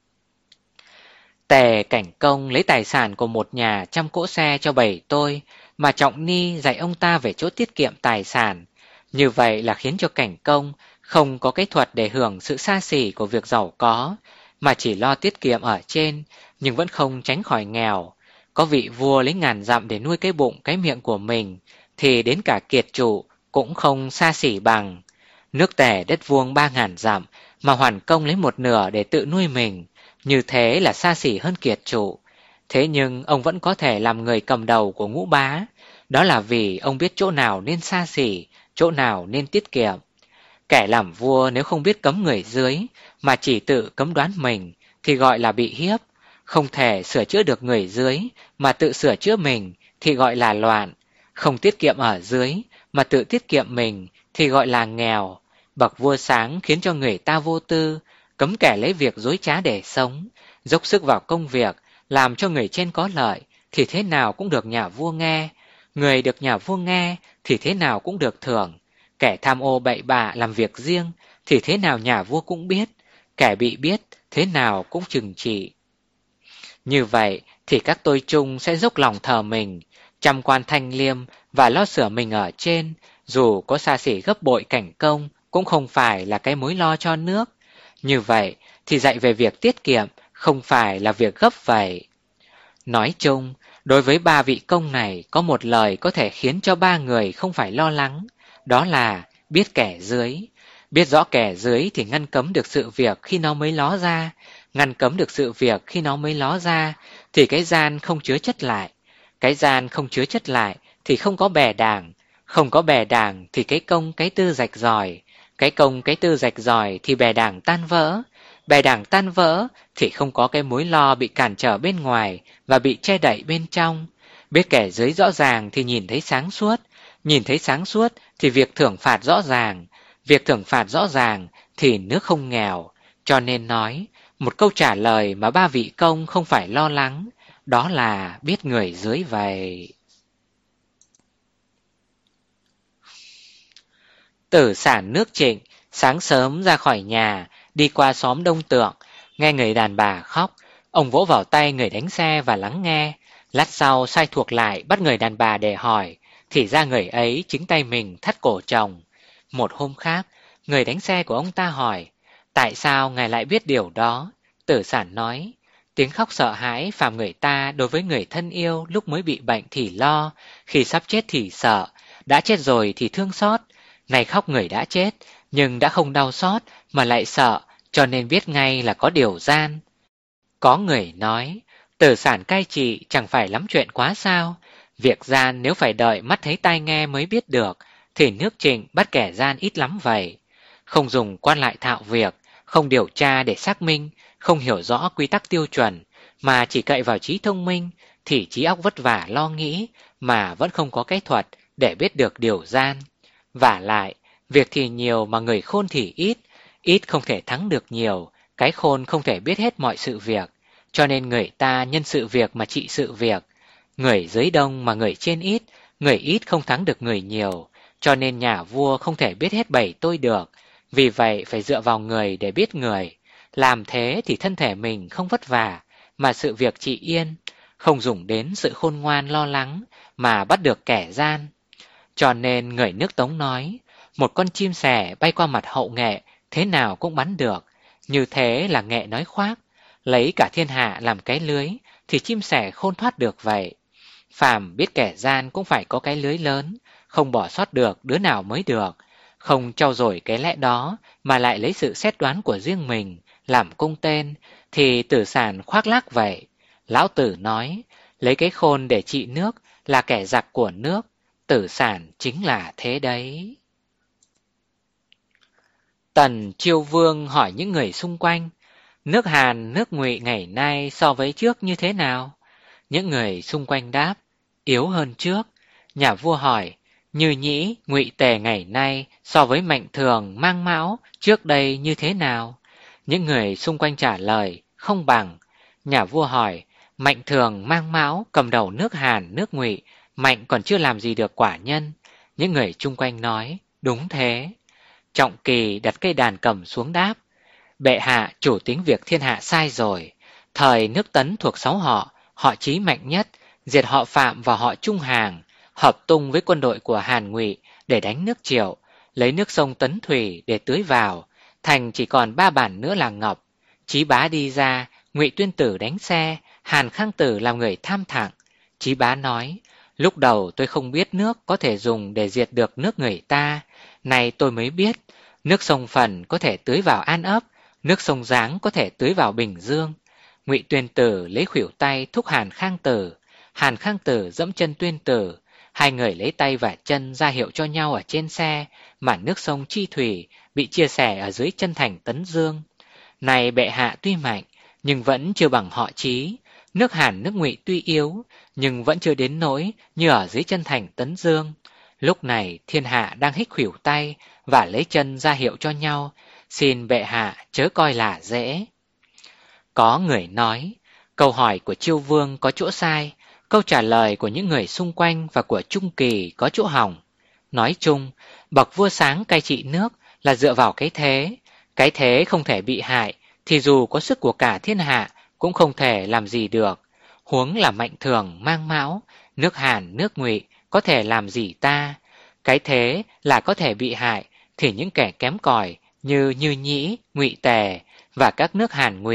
Tề Cảnh Công lấy tài sản của một nhà trăm cỗ xe cho bảy tôi, mà Trọng Ni dạy ông ta về chỗ tiết kiệm tài sản. Như vậy là khiến cho Cảnh Công không có cái thuật để hưởng sự xa xỉ của việc giàu có, mà chỉ lo tiết kiệm ở trên, nhưng vẫn không tránh khỏi nghèo. Có vị vua lấy ngàn dặm để nuôi cái bụng cái miệng của mình, thì đến cả kiệt trụ cũng không xa xỉ bằng. Nước Tề đất vuông ba ngàn dặm, mà Hoàn Công lấy một nửa để tự nuôi mình, như thế là xa xỉ hơn kiệt trụ. Thế nhưng ông vẫn có thể làm người cầm đầu của Ngũ Bá, đó là vì ông biết chỗ nào nên xa xỉ, chỗ nào nên tiết kiệm. Kẻ làm vua nếu không biết cấm người dưới, mà chỉ tự cấm đoán mình, thì gọi là bị hiếp. Không thể sửa chữa được người dưới, mà tự sửa chữa mình, thì gọi là loạn. Không tiết kiệm ở dưới, mà tự tiết kiệm mình, thì gọi là nghèo. Bậc vua sáng khiến cho người ta vô tư, cấm kẻ lấy việc dối trá để sống, dốc sức vào công việc, làm cho người trên có lợi, thì thế nào cũng được nhà vua nghe. Người được nhà vua nghe, thì thế nào cũng được thưởng. Kẻ tham ô bậy bạ làm việc riêng, thì thế nào nhà vua cũng biết. Kẻ bị biết, thế nào cũng trừng trị. Như vậy thì các tôi chung sẽ dốc lòng thờ mình, chăm quan thanh liêm và lo sửa mình ở trên, dù có xa xỉ gấp bội Cảnh Công cũng không phải là cái mối lo cho nước. Như vậy thì dạy về việc tiết kiệm không phải là việc gấp vậy. Nói chung, đối với ba vị công này có một lời có thể khiến cho ba người không phải lo lắng, đó là biết kẻ dưới. Biết rõ kẻ dưới thì ngăn cấm được sự việc khi nó mới ló ra, ngăn cấm được sự việc khi nó mới ló ra, thì cái gian không chứa chất lại. Cái gian không chứa chất lại thì không có bè đảng, không có bè đảng thì cái công cái tư rạch ròi, cái công cái tư rạch ròi thì bè đảng tan vỡ, bè đảng tan vỡ thì không có cái mối lo bị cản trở bên ngoài và bị che đậy bên trong. Biết kẻ dưới rõ ràng thì nhìn thấy sáng suốt, nhìn thấy sáng suốt thì việc thưởng phạt rõ ràng, việc thưởng phạt rõ ràng thì nước không nghèo. Cho nên nói, một câu trả lời mà ba vị công không phải lo lắng, đó là biết người dưới vậy. Tử sản nước Trịnh sáng sớm ra khỏi nhà, đi qua xóm Đông Tượng, nghe người đàn bà khóc. Ông vỗ vào tay người đánh xe và lắng nghe. Lát sau sai thuộc lại bắt người đàn bà để hỏi, thì ra người ấy chính tay mình thắt cổ chồng. Một hôm khác, người đánh xe của ông ta hỏi, tại sao ngài lại biết điều đó? Tử sản nói, tiếng khóc sợ hãi phàm người ta đối với người thân yêu lúc mới bị bệnh thì lo, khi sắp chết thì sợ, đã chết rồi thì thương xót. Này khóc người đã chết, nhưng đã không đau xót mà lại sợ, cho nên biết ngay là có điều gian. Có người nói, tử sản cai trị chẳng phải lắm chuyện quá sao? Việc gian nếu phải đợi mắt thấy tai nghe mới biết được, thì nước Trịnh bắt kẻ gian ít lắm vậy. Không dùng quan lại thạo việc, không điều tra để xác minh, không hiểu rõ quy tắc tiêu chuẩn, mà chỉ cậy vào trí thông minh, thì trí óc vất vả lo nghĩ, mà vẫn không có cái thuật để biết được điều gian. Vả lại, việc thì nhiều mà người khôn thì ít, ít không thể thắng được nhiều, cái khôn không thể biết hết mọi sự việc, cho nên người ta nhân sự việc mà trị sự việc. Người dưới đông mà người trên ít, người ít không thắng được người nhiều, cho nên nhà vua không thể biết hết bầy tôi được, vì vậy phải dựa vào người để biết người. Làm thế thì thân thể mình không vất vả, mà sự việc trị yên, không dùng đến sự khôn ngoan lo lắng mà bắt được kẻ gian. Cho nên người nước Tống nói, một con chim sẻ bay qua mặt hậu nghệ, thế nào cũng bắn được. Như thế là nghệ nói khoác, lấy cả thiên hạ làm cái lưới, thì chim sẻ khôn thoát được vậy. Phàm biết kẻ gian cũng phải có cái lưới lớn, không bỏ sót được đứa nào mới được. Không trau dồi cái lẽ đó, mà lại lấy sự xét đoán của riêng mình, làm cung tên, thì tử sản khoác lác vậy. Lão Tử nói, lấy cái khôn để trị nước là kẻ giặc của nước, tử sản chính là thế đấy. Tần Chiêu Vương hỏi những người xung quanh, nước Hàn, nước Ngụy ngày nay so với trước như thế nào? Những người xung quanh đáp, yếu hơn trước. Nhà vua hỏi, Như Nhĩ, Ngụy Tề ngày nay so với Mạnh Thường, Mang Mão trước đây như thế nào? Những người xung quanh trả lời, không bằng. Nhà vua hỏi, Mạnh Thường, Mang Mão cầm đầu nước Hàn, nước Ngụy, Mạnh còn chưa làm gì được quả nhân. Những người chung quanh nói, đúng thế. Trọng Kỳ đặt cây đàn cầm xuống đáp, bệ hạ chủ tính việc thiên hạ sai rồi. Thời nước Tấn thuộc sáu họ, họ Chí mạnh nhất, diệt họ Phạm và họ Trung Hàng, hợp tung với quân đội của Hàn Ngụy để đánh nước Triệu, lấy nước sông Tấn Thủy để tưới vào, thành chỉ còn ba bản nữa là ngập. Chí Bá đi ra, Ngụy Tuyên Tử đánh xe, Hàn Khang Tử làm người tham thẳng. Chí Bá nói, lúc đầu tôi không biết nước có thể dùng để diệt được nước người ta, nay tôi mới biết, nước sông Phần có thể tưới vào An Ấp, nước sông Giáng có thể tưới vào Bình Dương. Ngụy Tuyên Tử lấy khuỷu tay thúc Hàn Khang Tử, Hàn Khang Tử dẫm chân Tuyên Tử, hai người lấy tay và chân ra hiệu cho nhau ở trên xe, mà nước sông Chi Thủy bị chia sẻ ở dưới chân thành Tấn Dương. Này bệ hạ tuy mạnh, nhưng vẫn chưa bằng họ Chí. Nước Hàn nước Ngụy tuy yếu, nhưng vẫn chưa đến nỗi như ở dưới chân thành Tấn Dương. Lúc này thiên hạ đang hích khuỷu tay và lấy chân ra hiệu cho nhau, xin bệ hạ chớ coi là dễ. Có người nói, câu hỏi của Chiêu Vương có chỗ sai, câu trả lời của những người xung quanh và của Trung Kỳ có chỗ hỏng. Nói chung, bậc vua sáng cai trị nước là dựa vào cái thế. Cái thế không thể bị hại, thì dù có sức của cả thiên hạ cũng không thể làm gì được. Huống là Mạnh Thường, Mang Mão, nước Hàn, nước Ngụy có thể làm gì ta? Cái thế là có thể bị hại, thì những kẻ kém cỏi như Như Nhĩ, Ngụy Tề và các nước Hàn Ngụy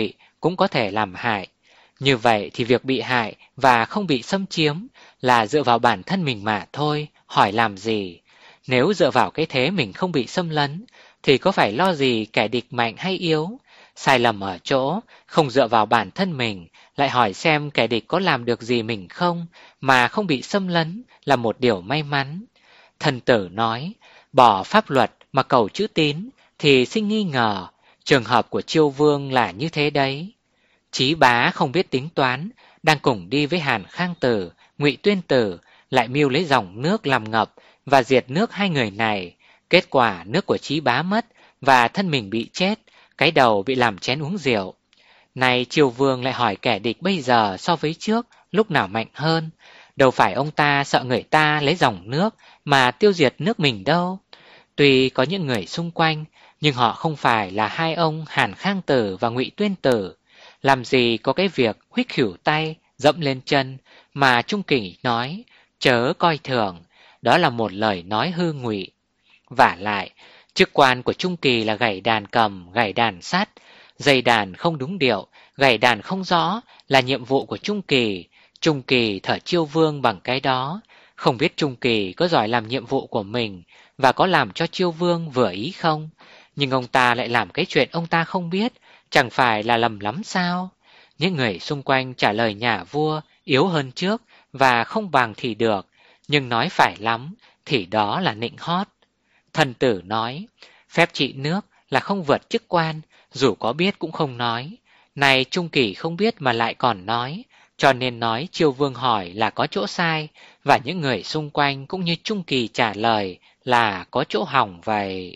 cũng có thể làm hại. Như vậy thì việc bị hại và không bị xâm chiếm là dựa vào bản thân mình mà thôi, hỏi làm gì? Nếu dựa vào cái thế mình không bị xâm lấn, thì có phải lo gì kẻ địch mạnh hay yếu? Sai lầm ở chỗ, không dựa vào bản thân mình, lại hỏi xem kẻ địch có làm được gì mình không, mà không bị xâm lấn là một điều may mắn. Thần tử nói, bỏ pháp luật mà cầu chữ tín thì sinh nghi ngờ, trường hợp của Chiêu Vương là như thế đấy. Chí Bá không biết tính toán, đang cùng đi với Hàn Khang Tử, Ngụy Tuyên Tử, lại mưu lấy dòng nước làm ngập và diệt nước hai người này. Kết quả nước của Chí Bá mất và thân mình bị chết, cái đầu bị làm chén uống rượu. Này Triều Vương lại hỏi kẻ địch bây giờ so với trước lúc nào mạnh hơn. Đâu phải ông ta sợ người ta lấy dòng nước mà tiêu diệt nước mình đâu. Tuy có những người xung quanh, nhưng họ không phải là hai ông Hàn Khang Tử và Ngụy Tuyên Tử. Làm gì có cái việc huých khỉu tay, dẫm lên chân mà Trung Kỳ nói, chớ coi thường, đó là một lời nói hư ngụy. Vả lại, chức quan của Trung Kỳ là gảy đàn cầm, gảy đàn sắt, dây đàn không đúng điệu, gảy đàn không rõ là nhiệm vụ của Trung Kỳ. Trung Kỳ thở Chiêu Vương bằng cái đó, không biết Trung Kỳ có giỏi làm nhiệm vụ của mình và có làm cho Chiêu Vương vừa ý không? Nhưng ông ta lại làm cái chuyện ông ta không biết, chẳng phải là lầm lắm sao? Những người xung quanh trả lời nhà vua yếu hơn trước và không bằng thì được, nhưng nói phải lắm thì đó là nịnh hót. Thần tử nói, phép trị nước là không vượt chức quan, dù có biết cũng không nói. Này Trung Kỳ không biết mà lại còn nói, cho nên nói Chiêu Vương hỏi là có chỗ sai, và những người xung quanh cũng như Trung Kỳ trả lời là có chỗ hỏng vậy.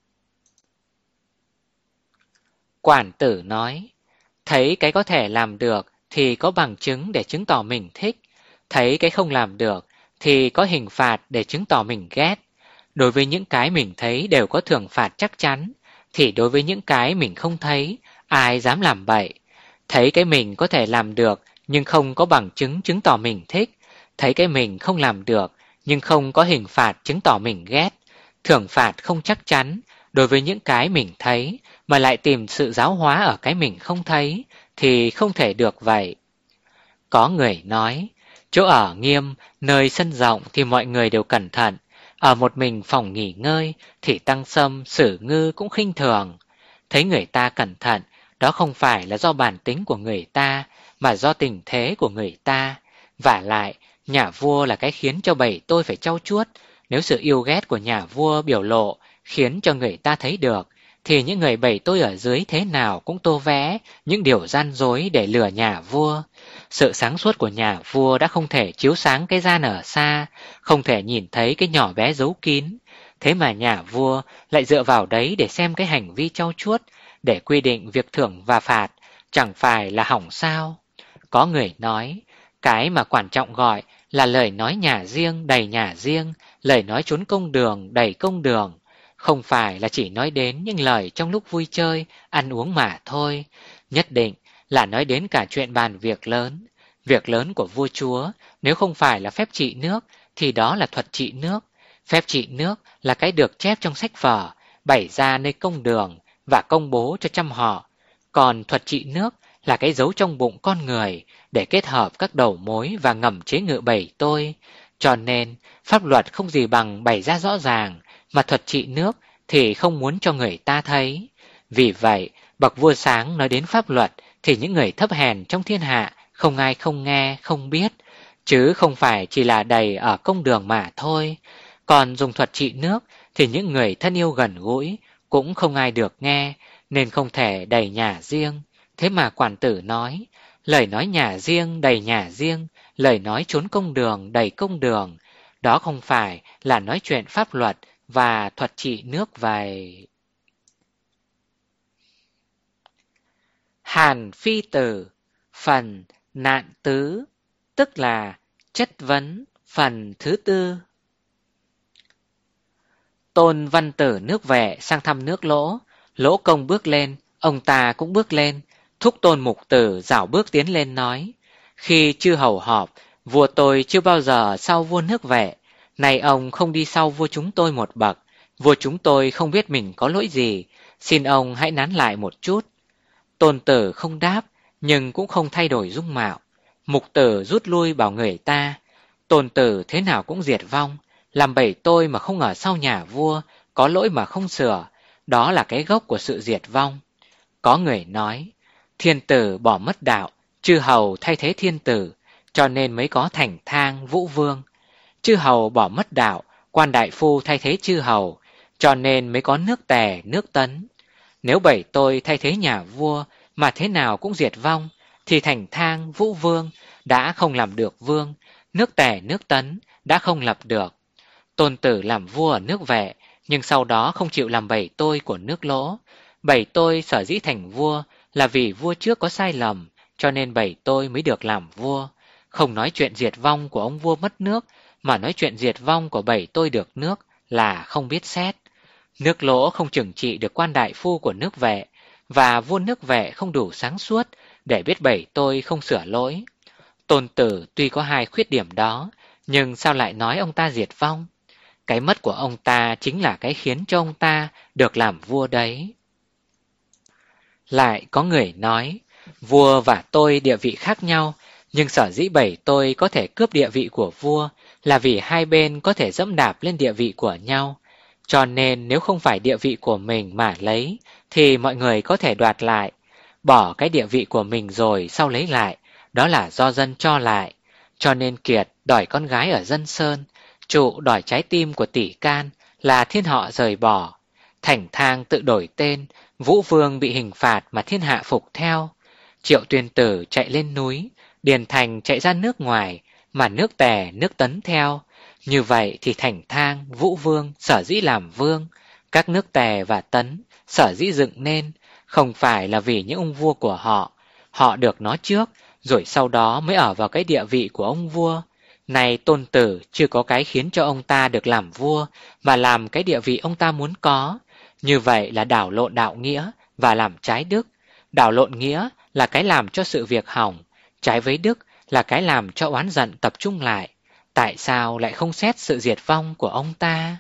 Quản tử nói, thấy cái có thể làm được thì có bằng chứng để chứng tỏ mình thích, thấy cái không làm được thì có hình phạt để chứng tỏ mình ghét. Đối với những cái mình thấy đều có thưởng phạt chắc chắn, thì đối với những cái mình không thấy, ai dám làm bậy. Thấy cái mình có thể làm được nhưng không có bằng chứng chứng tỏ mình thích, thấy cái mình không làm được nhưng không có hình phạt chứng tỏ mình ghét. Thưởng phạt không chắc chắn đối với những cái mình thấy mà lại tìm sự giáo hóa ở cái mình không thấy thì không thể được vậy. Có người nói, chỗ ở nghiêm, nơi sân rộng thì mọi người đều cẩn thận, ở một mình phòng nghỉ ngơi thì Tăng Sâm, Sử Ngư cũng khinh thường. Thấy người ta cẩn thận, đó không phải là do bản tính của người ta, mà do tình thế của người ta. Vả lại, nhà vua là cái khiến cho bầy tôi phải trau chuốt. Nếu sự yêu ghét của nhà vua biểu lộ khiến cho người ta thấy được, thì những người bầy tôi ở dưới thế nào cũng tô vẽ những điều gian dối để lừa nhà vua. Sự sáng suốt của nhà vua đã không thể chiếu sáng cái gian ở xa, không thể nhìn thấy cái nhỏ bé giấu kín. Thế mà nhà vua lại dựa vào đấy để xem cái hành vi trau chuốt, để quy định việc thưởng và phạt, chẳng phải là hỏng sao? Có người nói, cái mà quan trọng gọi là lời nói nhà riêng đầy nhà riêng, lời nói trốn công đường đầy công đường. Không phải là chỉ nói đến những lời trong lúc vui chơi, ăn uống mà thôi. Nhất định là nói đến cả chuyện bàn việc lớn. Việc lớn của vua chúa, nếu không phải là phép trị nước, thì đó là thuật trị nước. Phép trị nước là cái được chép trong sách vở, bày ra nơi công đường và công bố cho trăm họ. Còn thuật trị nước là cái giấu trong bụng con người để kết hợp các đầu mối và ngầm chế ngự bầy tôi. Cho nên, pháp luật không gì bằng bày ra rõ ràng, mà thuật trị nước thì không muốn cho người ta thấy. Vì vậy, bậc vua sáng nói đến pháp luật thì những người thấp hèn trong thiên hạ không ai không nghe, không biết, chứ không phải chỉ là đầy ở công đường mà thôi. Còn dùng thuật trị nước thì những người thân yêu gần gũi cũng không ai được nghe, nên không thể đầy nhà riêng. Thế mà quản tử nói, lời nói nhà riêng đầy nhà riêng, lời nói trốn công đường đầy công đường. Đó không phải là nói chuyện pháp luật và thuật trị nước vậy. Hàn Phi Tử, phần nạn tứ, tức là chất vấn phần thứ tư. Tôn Văn Tử nước Vệ sang thăm nước Lỗ. Lỗ Công bước lên, ông ta cũng bước lên. Thúc Tôn Mục Tử dảo bước tiến lên nói, khi chư hầu họp, vua tôi chưa bao giờ sau vua nước Vệ. Này ông không đi sau vua chúng tôi một bậc, vua chúng tôi không biết mình có lỗi gì, xin ông hãy nán lại một chút. Tôn Tử không đáp, nhưng cũng không thay đổi dung mạo. Mục Tử rút lui bảo người ta, Tôn Tử thế nào cũng diệt vong, làm bầy tôi mà không ở sau nhà vua, có lỗi mà không sửa, đó là cái gốc của sự diệt vong. Có người nói, thiên tử bỏ mất đạo, chư hầu thay thế thiên tử, cho nên mới có Thành Thang, Vũ Vương. Chư hầu bỏ mất đạo, quan đại phu thay thế chư hầu, cho nên mới có nước Tề, nước Tấn. Nếu bầy tôi thay thế nhà vua mà thế nào cũng diệt vong, thì Thành Thang, Vũ Vương đã không làm được vương, nước Tề, nước Tấn đã không lập được. Tôn Tử làm vua ở nước Vệ, nhưng sau đó không chịu làm bầy tôi của nước Lỗ. Bầy tôi sở dĩ thành vua là vì vua trước có sai lầm, cho nên bầy tôi mới được làm vua. Không nói chuyện diệt vong của ông vua mất nước, mà nói chuyện diệt vong của bầy tôi được nước là không biết xét. Nước Lỗ không trừng trị được quan đại phu của nước Vệ, và vua nước Vệ không đủ sáng suốt để biết bầy tôi không sửa lỗi. Tôn Tử tuy có hai khuyết điểm đó, nhưng sao lại nói ông ta diệt vong? Cái mất của ông ta chính là cái khiến cho ông ta được làm vua đấy. Lại có người nói, vua và tôi địa vị khác nhau, nhưng sở dĩ bầy tôi có thể cướp địa vị của vua là vì hai bên có thể dẫm đạp lên địa vị của nhau. Cho nên nếu không phải địa vị của mình mà lấy, thì mọi người có thể đoạt lại. Bỏ cái địa vị của mình rồi sau lấy lại, đó là do dân cho lại. Cho nên Kiệt đòi con gái ở Dân Sơn, Trụ đòi trái tim của Tỷ Can, là thiên họ rời bỏ. Thành Thang tự đổi tên, Vũ Vương bị hình phạt mà thiên hạ phục theo. Triệu Tuyên Tử chạy lên núi, Điền Thành chạy ra nước ngoài, mà nước Tề, nước Tấn theo. Như vậy thì Thành Thang, Vũ Vương sở dĩ làm vương, các nước Tề và Tấn sở dĩ dựng nên, không phải là vì những ông vua của họ. Họ được nó trước, rồi sau đó mới ở vào cái địa vị của ông vua. Này Tôn Tử chưa có cái khiến cho ông ta được làm vua, mà làm cái địa vị ông ta muốn có. Như vậy là đảo lộn đạo nghĩa và làm trái đức. Đảo lộn nghĩa là cái làm cho sự việc hỏng, trái với đức là cái làm cho oán giận tập trung lại. Tại sao lại không xét sự diệt vong của ông ta?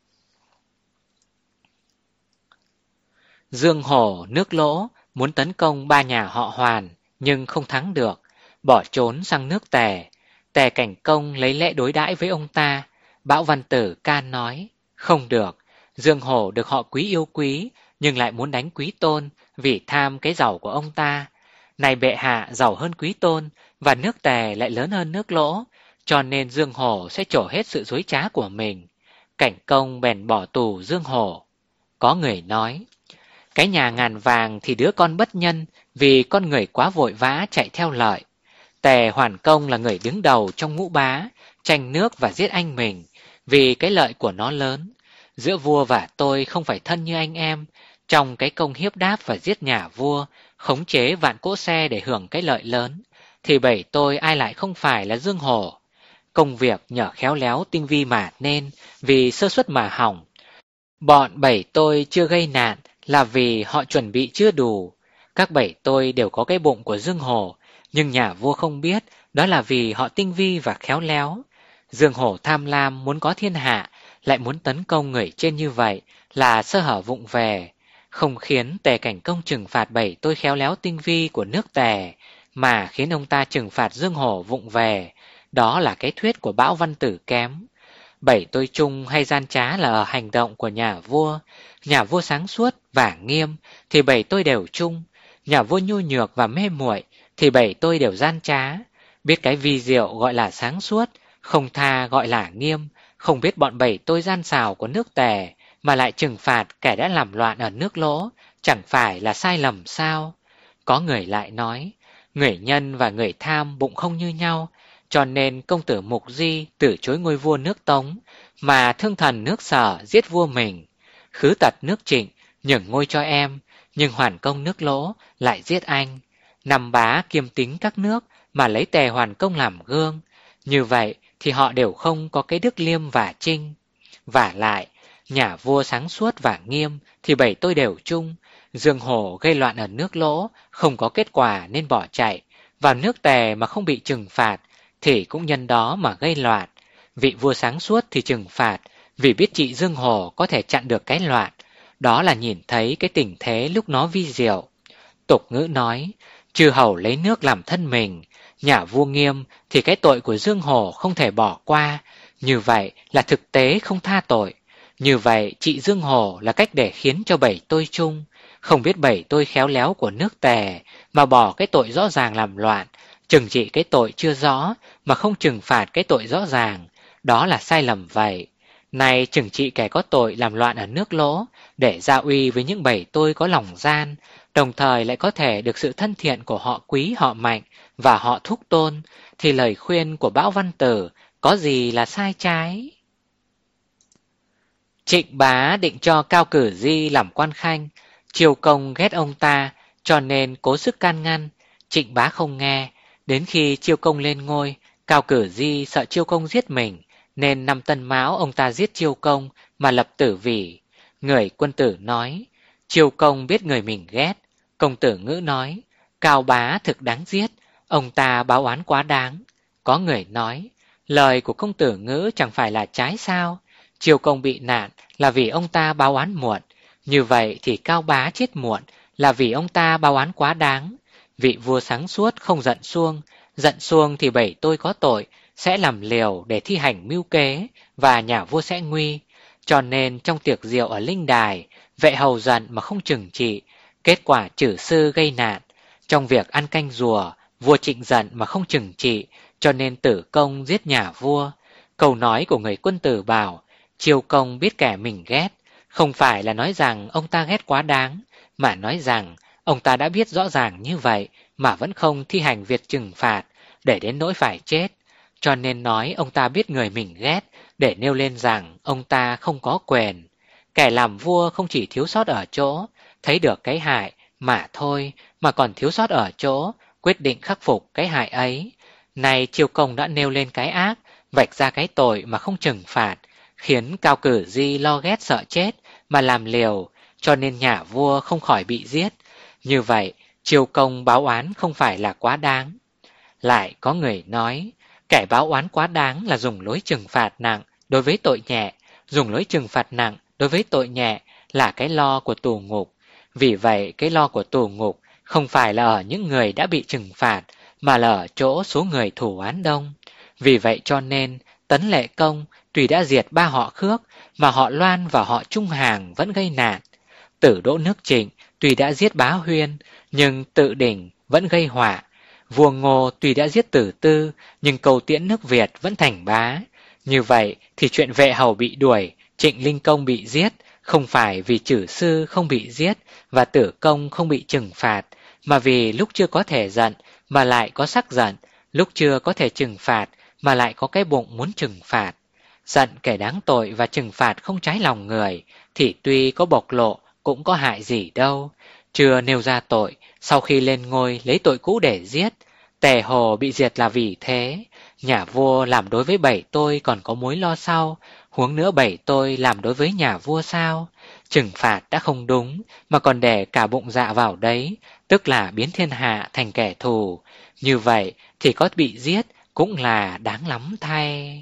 Dương Hổ nước Lỗ muốn tấn công ba nhà họ Hoàn, nhưng không thắng được, bỏ trốn sang nước Tề. Tề Cảnh Công lấy lẽ đối đãi với ông ta. Bão Văn Tử can nói, không được, Dương Hổ được họ Quý yêu quý, nhưng lại muốn đánh Quý Tôn vì tham cái giàu của ông ta. Này bệ hạ giàu hơn Quý Tôn, và nước Tề lại lớn hơn nước Lỗ, cho nên Dương Hổ sẽ trổ hết sự dối trá của mình. Cảnh Công bèn bỏ tù Dương Hổ. Có người nói, cái nhà ngàn vàng thì đứa con bất nhân, vì con người quá vội vã chạy theo lợi. Tề Hoàn Công là người đứng đầu trong ngũ bá, tranh nước và giết anh mình, vì cái lợi của nó lớn. Giữa vua và tôi không phải thân như anh em, trong cái công hiếp đáp và giết nhà vua, khống chế vạn cỗ xe để hưởng cái lợi lớn, thì bầy tôi ai lại không phải là Dương Hổ. Công việc nhờ khéo léo tinh vi mà nên, vì sơ suất mà hỏng. Bọn bầy tôi chưa gây nạn là vì họ chuẩn bị chưa đủ. Các bầy tôi đều có cái bụng của Dương Hổ, nhưng nhà vua không biết, đó là vì họ tinh vi và khéo léo. Dương Hổ tham lam muốn có thiên hạ, lại muốn tấn công người trên như vậy là sơ hở vụng về, không khiến Tề Cảnh Công trừng phạt bầy tôi khéo léo tinh vi của nước Tề, mà khiến ông ta trừng phạt Dương Hổ vụng về. Đó là cái thuyết của Bão Văn Tử kém. Bầy tôi trung hay gian trá là ở hành động của nhà vua. Nhà vua sáng suốt và nghiêm thì bầy tôi đều trung. Nhà vua nhu nhược và mê muội thì bầy tôi đều gian trá. Biết cái vi diệu gọi là sáng suốt, không tha gọi là nghiêm. Không biết bọn bầy tôi gian xảo của nước Tề mà lại trừng phạt kẻ đã làm loạn ở nước Lỗ, chẳng phải là sai lầm sao? Có người lại nói, người nhân và người tham bụng không như nhau, cho nên công tử Mục Di từ chối ngôi vua nước Tống, mà thương thần nước Sở giết vua mình. Khứ Tật nước Trịnh nhường ngôi cho em, nhưng Hoàn Công nước Lỗ lại giết anh. Năm bá kiêm tính các nước mà lấy Tề Hoàn Công làm gương. Như vậy thì họ đều không có cái đức liêm và trinh. Vả lại, nhà vua sáng suốt và nghiêm thì bầy tôi đều chung. Dương Hổ gây loạn ở nước Lỗ, không có kết quả nên bỏ chạy. Vào nước Tề mà không bị trừng phạt, thì cũng nhân đó mà gây loạn. Vị vua sáng suốt thì trừng phạt, vì biết chị Dương Hổ có thể chặn được cái loạn. Đó là nhìn thấy cái tình thế lúc nó vi diệu. Tục ngữ nói, Chư hầu lấy nước làm thân mình, nhà vua nghiêm thì cái tội của Dương Hổ không thể bỏ qua, như vậy là thực tế không tha tội. Như vậy trị Dương Hổ là cách để khiến cho bảy tôi chung, không biết bảy tôi khéo léo của nước Tề mà bỏ cái tội rõ ràng làm loạn, trừng trị cái tội chưa rõ mà không trừng phạt cái tội rõ ràng, đó là sai lầm vậy. Này trừng trị kẻ có tội làm loạn ở nước Lỗ, để gia uy với những bảy tôi có lòng gian, đồng thời lại có thể được sự thân thiện của họ Quý, họ Mạnh và họ Thúc Tôn, thì lời khuyên của Bão Văn Tử có gì là sai trái. Trịnh Bá định cho Cao Cử Di làm quan khanh, Chiêu Công ghét ông ta, cho nên cố sức can ngăn. Trịnh Bá không nghe, đến khi Chiêu Công lên ngôi, Cao Cử Di sợ Chiêu Công giết mình, nên năm Tân Mão ông ta giết Chiêu Công mà lập Tử Vỉ. Người quân tử nói, Chiêu Công biết người mình ghét. Công tử Ngữ nói, Cao Bá thực đáng giết, ông ta báo oán quá đáng. Có người nói, lời của công tử Ngữ chẳng phải là trái sao? Chiêu Công bị nạn là vì ông ta báo oán muộn, như vậy thì Cao Bá chết muộn là vì ông ta báo oán quá đáng. Vị vua sáng suốt không giận xuông, giận xuông thì bảy tôi có tội sẽ làm liều để thi hành mưu kế và nhà vua sẽ nguy. Cho nên trong tiệc rượu ở Linh Đài, vệ hầu giận mà không trừng trị, kết quả chử sư gây nạn. Trong việc ăn canh rùa, vua Trịnh giận mà không trừng trị, cho nên Tử Công giết nhà vua. Câu nói của người quân tử bảo, Chiêu Công biết kẻ mình ghét, không phải là nói rằng ông ta ghét quá đáng, mà nói rằng ông ta đã biết rõ ràng như vậy mà vẫn không thi hành việc trừng phạt, để đến nỗi phải chết. Cho nên nói ông ta biết người mình ghét, để nêu lên rằng ông ta không có quyền. Kẻ làm vua không chỉ thiếu sót ở chỗ thấy được cái hại mà thôi, mà còn thiếu sót ở chỗ quyết định khắc phục cái hại ấy. Này Chiêu Công đã nêu lên cái ác, vạch ra cái tội mà không trừng phạt, khiến Cao Cử Di lo ghét sợ chết mà làm liều, cho nên nhà vua không khỏi bị giết. Như vậy Chiêu Công báo oán không phải là quá đáng. Lại có người nói, kẻ báo oán quá đáng là dùng lối trừng phạt nặng đối với tội nhẹ, dùng lối trừng phạt nặng đối với tội nhẹ là cái lo của tù ngục. Vì vậy cái lo của tù ngục không phải là ở những người đã bị trừng phạt, mà là ở chỗ số người thủ oán đông. Vì vậy cho nên Tấn Lệ Công tuy đã diệt ba họ Khước, mà họ Loan và họ Trung Hàng vẫn gây nạn. Tử Đỗ nước Trịnh tuy đã giết Bá Huyên, nhưng Tự Đỉnh vẫn gây họa. Vua Ngô tuy đã giết Tử Tư, nhưng Cầu Tiễn nước Việt vẫn thành bá. Như vậy thì chuyện vệ hầu bị đuổi, Trịnh Linh Công bị giết, không phải vì chử sư không bị giết và Tử Công không bị trừng phạt, mà vì lúc chưa có thể giận mà lại có sắc giận, lúc chưa có thể trừng phạt mà lại có cái bụng muốn trừng phạt. Giận kẻ đáng tội và trừng phạt không trái lòng người, thì tuy có bộc lộ cũng có hại gì đâu. Chưa nêu ra tội, sau khi lên ngôi lấy tội cũ để giết. Tề Hồ bị diệt là vì thế. Nhà vua làm đối với bảy tôi còn có mối lo sau, huống nữa bảy tôi làm đối với nhà vua sao? Trừng phạt đã không đúng, mà còn để cả bụng dạ vào đấy, tức là biến thiên hạ thành kẻ thù. Như vậy thì có bị giết cũng là đáng lắm thay.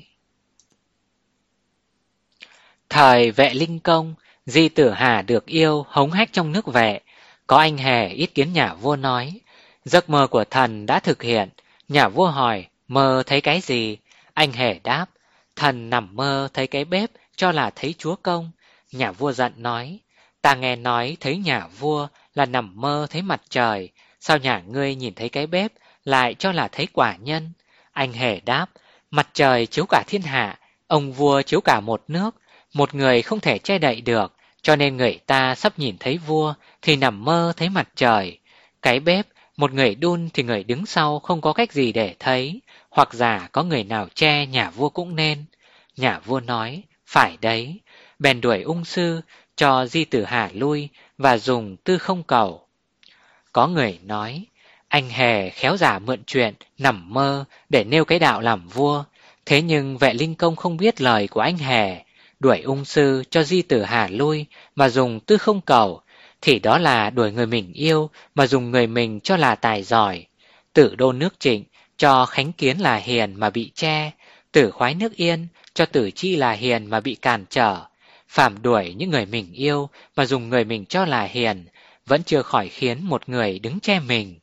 Thời Vệ Linh Công, Di Tử Hà được yêu hống hách trong nước Vệ. Có anh hề ý kiến nhà vua nói, giấc mơ của thần đã thực hiện. Nhà vua hỏi, mơ thấy cái gì? Anh hề đáp, thần nằm mơ thấy cái bếp, cho là thấy chúa công. Nhà vua giận nói, ta nghe nói thấy nhà vua là nằm mơ thấy mặt trời, sao nhà ngươi nhìn thấy cái bếp lại cho là thấy quả nhân? Anh hề đáp, mặt trời chiếu cả thiên hạ, ông vua chiếu cả một nước, một người không thể che đậy được, cho nên người ta sắp nhìn thấy vua thì nằm mơ thấy mặt trời. Cái bếp, một người đun thì người đứng sau không có cách gì để thấy, hoặc giả có người nào che nhà vua cũng nên. Nhà vua nói, phải đấy, bèn đuổi ung sư, cho Di Tử Hà lui và dùng tư không cầu. Có người nói, anh hề khéo giả mượn chuyện, nằm mơ để nêu cái đạo làm vua. Thế nhưng Vệ Linh Công không biết lời của anh hề, đuổi ung sư cho Di Tử Hà lui mà dùng tư không cầu, thì đó là đuổi người mình yêu mà dùng người mình cho là tài giỏi. Tử Đô nước Trịnh cho Khánh Kiến là hiền mà bị che, Tử Khoái nước Yên cho Tử Chi là hiền mà bị cản trở. Phàm đuổi những người mình yêu mà dùng người mình cho là hiền, vẫn chưa khỏi khiến một người đứng che mình.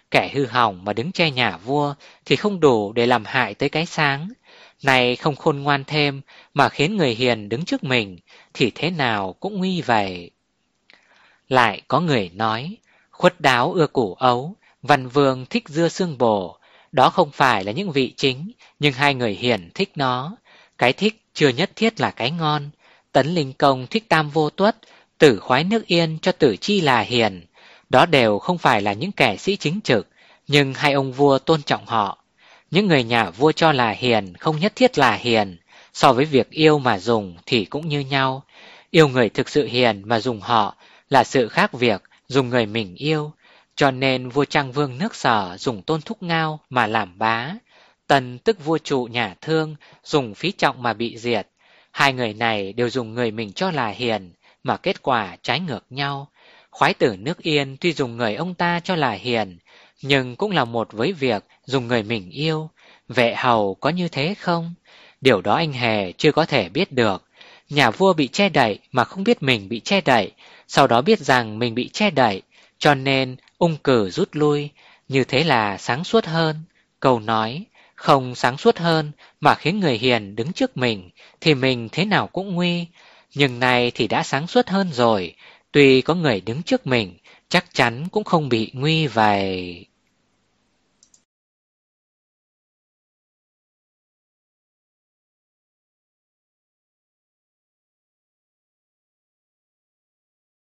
Kẻ hư hỏng mà đứng che nhà vua thì không đủ để làm hại tới cái sáng. Này không khôn ngoan thêm mà khiến người hiền đứng trước mình thì thế nào cũng nguy vậy. Lại có người nói, khuất đáo ưa củ ấu, văn vương thích dưa xương bồ. Đó không phải là những vị chính, nhưng hai người hiền thích nó. Cái thích chưa nhất thiết là cái ngon. Tấn Linh Công thích tam vô tuất, Tử khoái nước yên cho Tử chi là hiền. Đó đều không phải là những kẻ sĩ chính trực, nhưng hai ông vua tôn trọng họ. Những người nhà vua cho là hiền không nhất thiết là hiền, so với việc yêu mà dùng thì cũng như nhau. Yêu người thực sự hiền mà dùng họ là sự khác việc dùng người mình yêu. Cho nên vua Trang Vương nước Sở dùng Tôn Thúc Ngao mà làm bá. Tần tức vua trụ nhà Thương dùng Phí Trọng mà bị diệt. Hai người này đều dùng người mình cho là hiền mà kết quả trái ngược nhau. Khoái tử nước Yên tuy dùng người ông ta cho là hiền, nhưng cũng là một với việc dùng người mình yêu. Vệ hầu có như thế không? Điều đó anh hề chưa có thể biết được. Nhà vua bị che đậy mà không biết mình bị che đậy, sau đó biết rằng mình bị che đậy, cho nên ung cử rút lui. Như thế là sáng suốt hơn. Câu nói, không sáng suốt hơn mà khiến người hiền đứng trước mình thì mình thế nào cũng nguy. Nhưng nay thì đã sáng suốt hơn rồi, tuy có người đứng trước mình chắc chắn cũng không bị nguy vậy.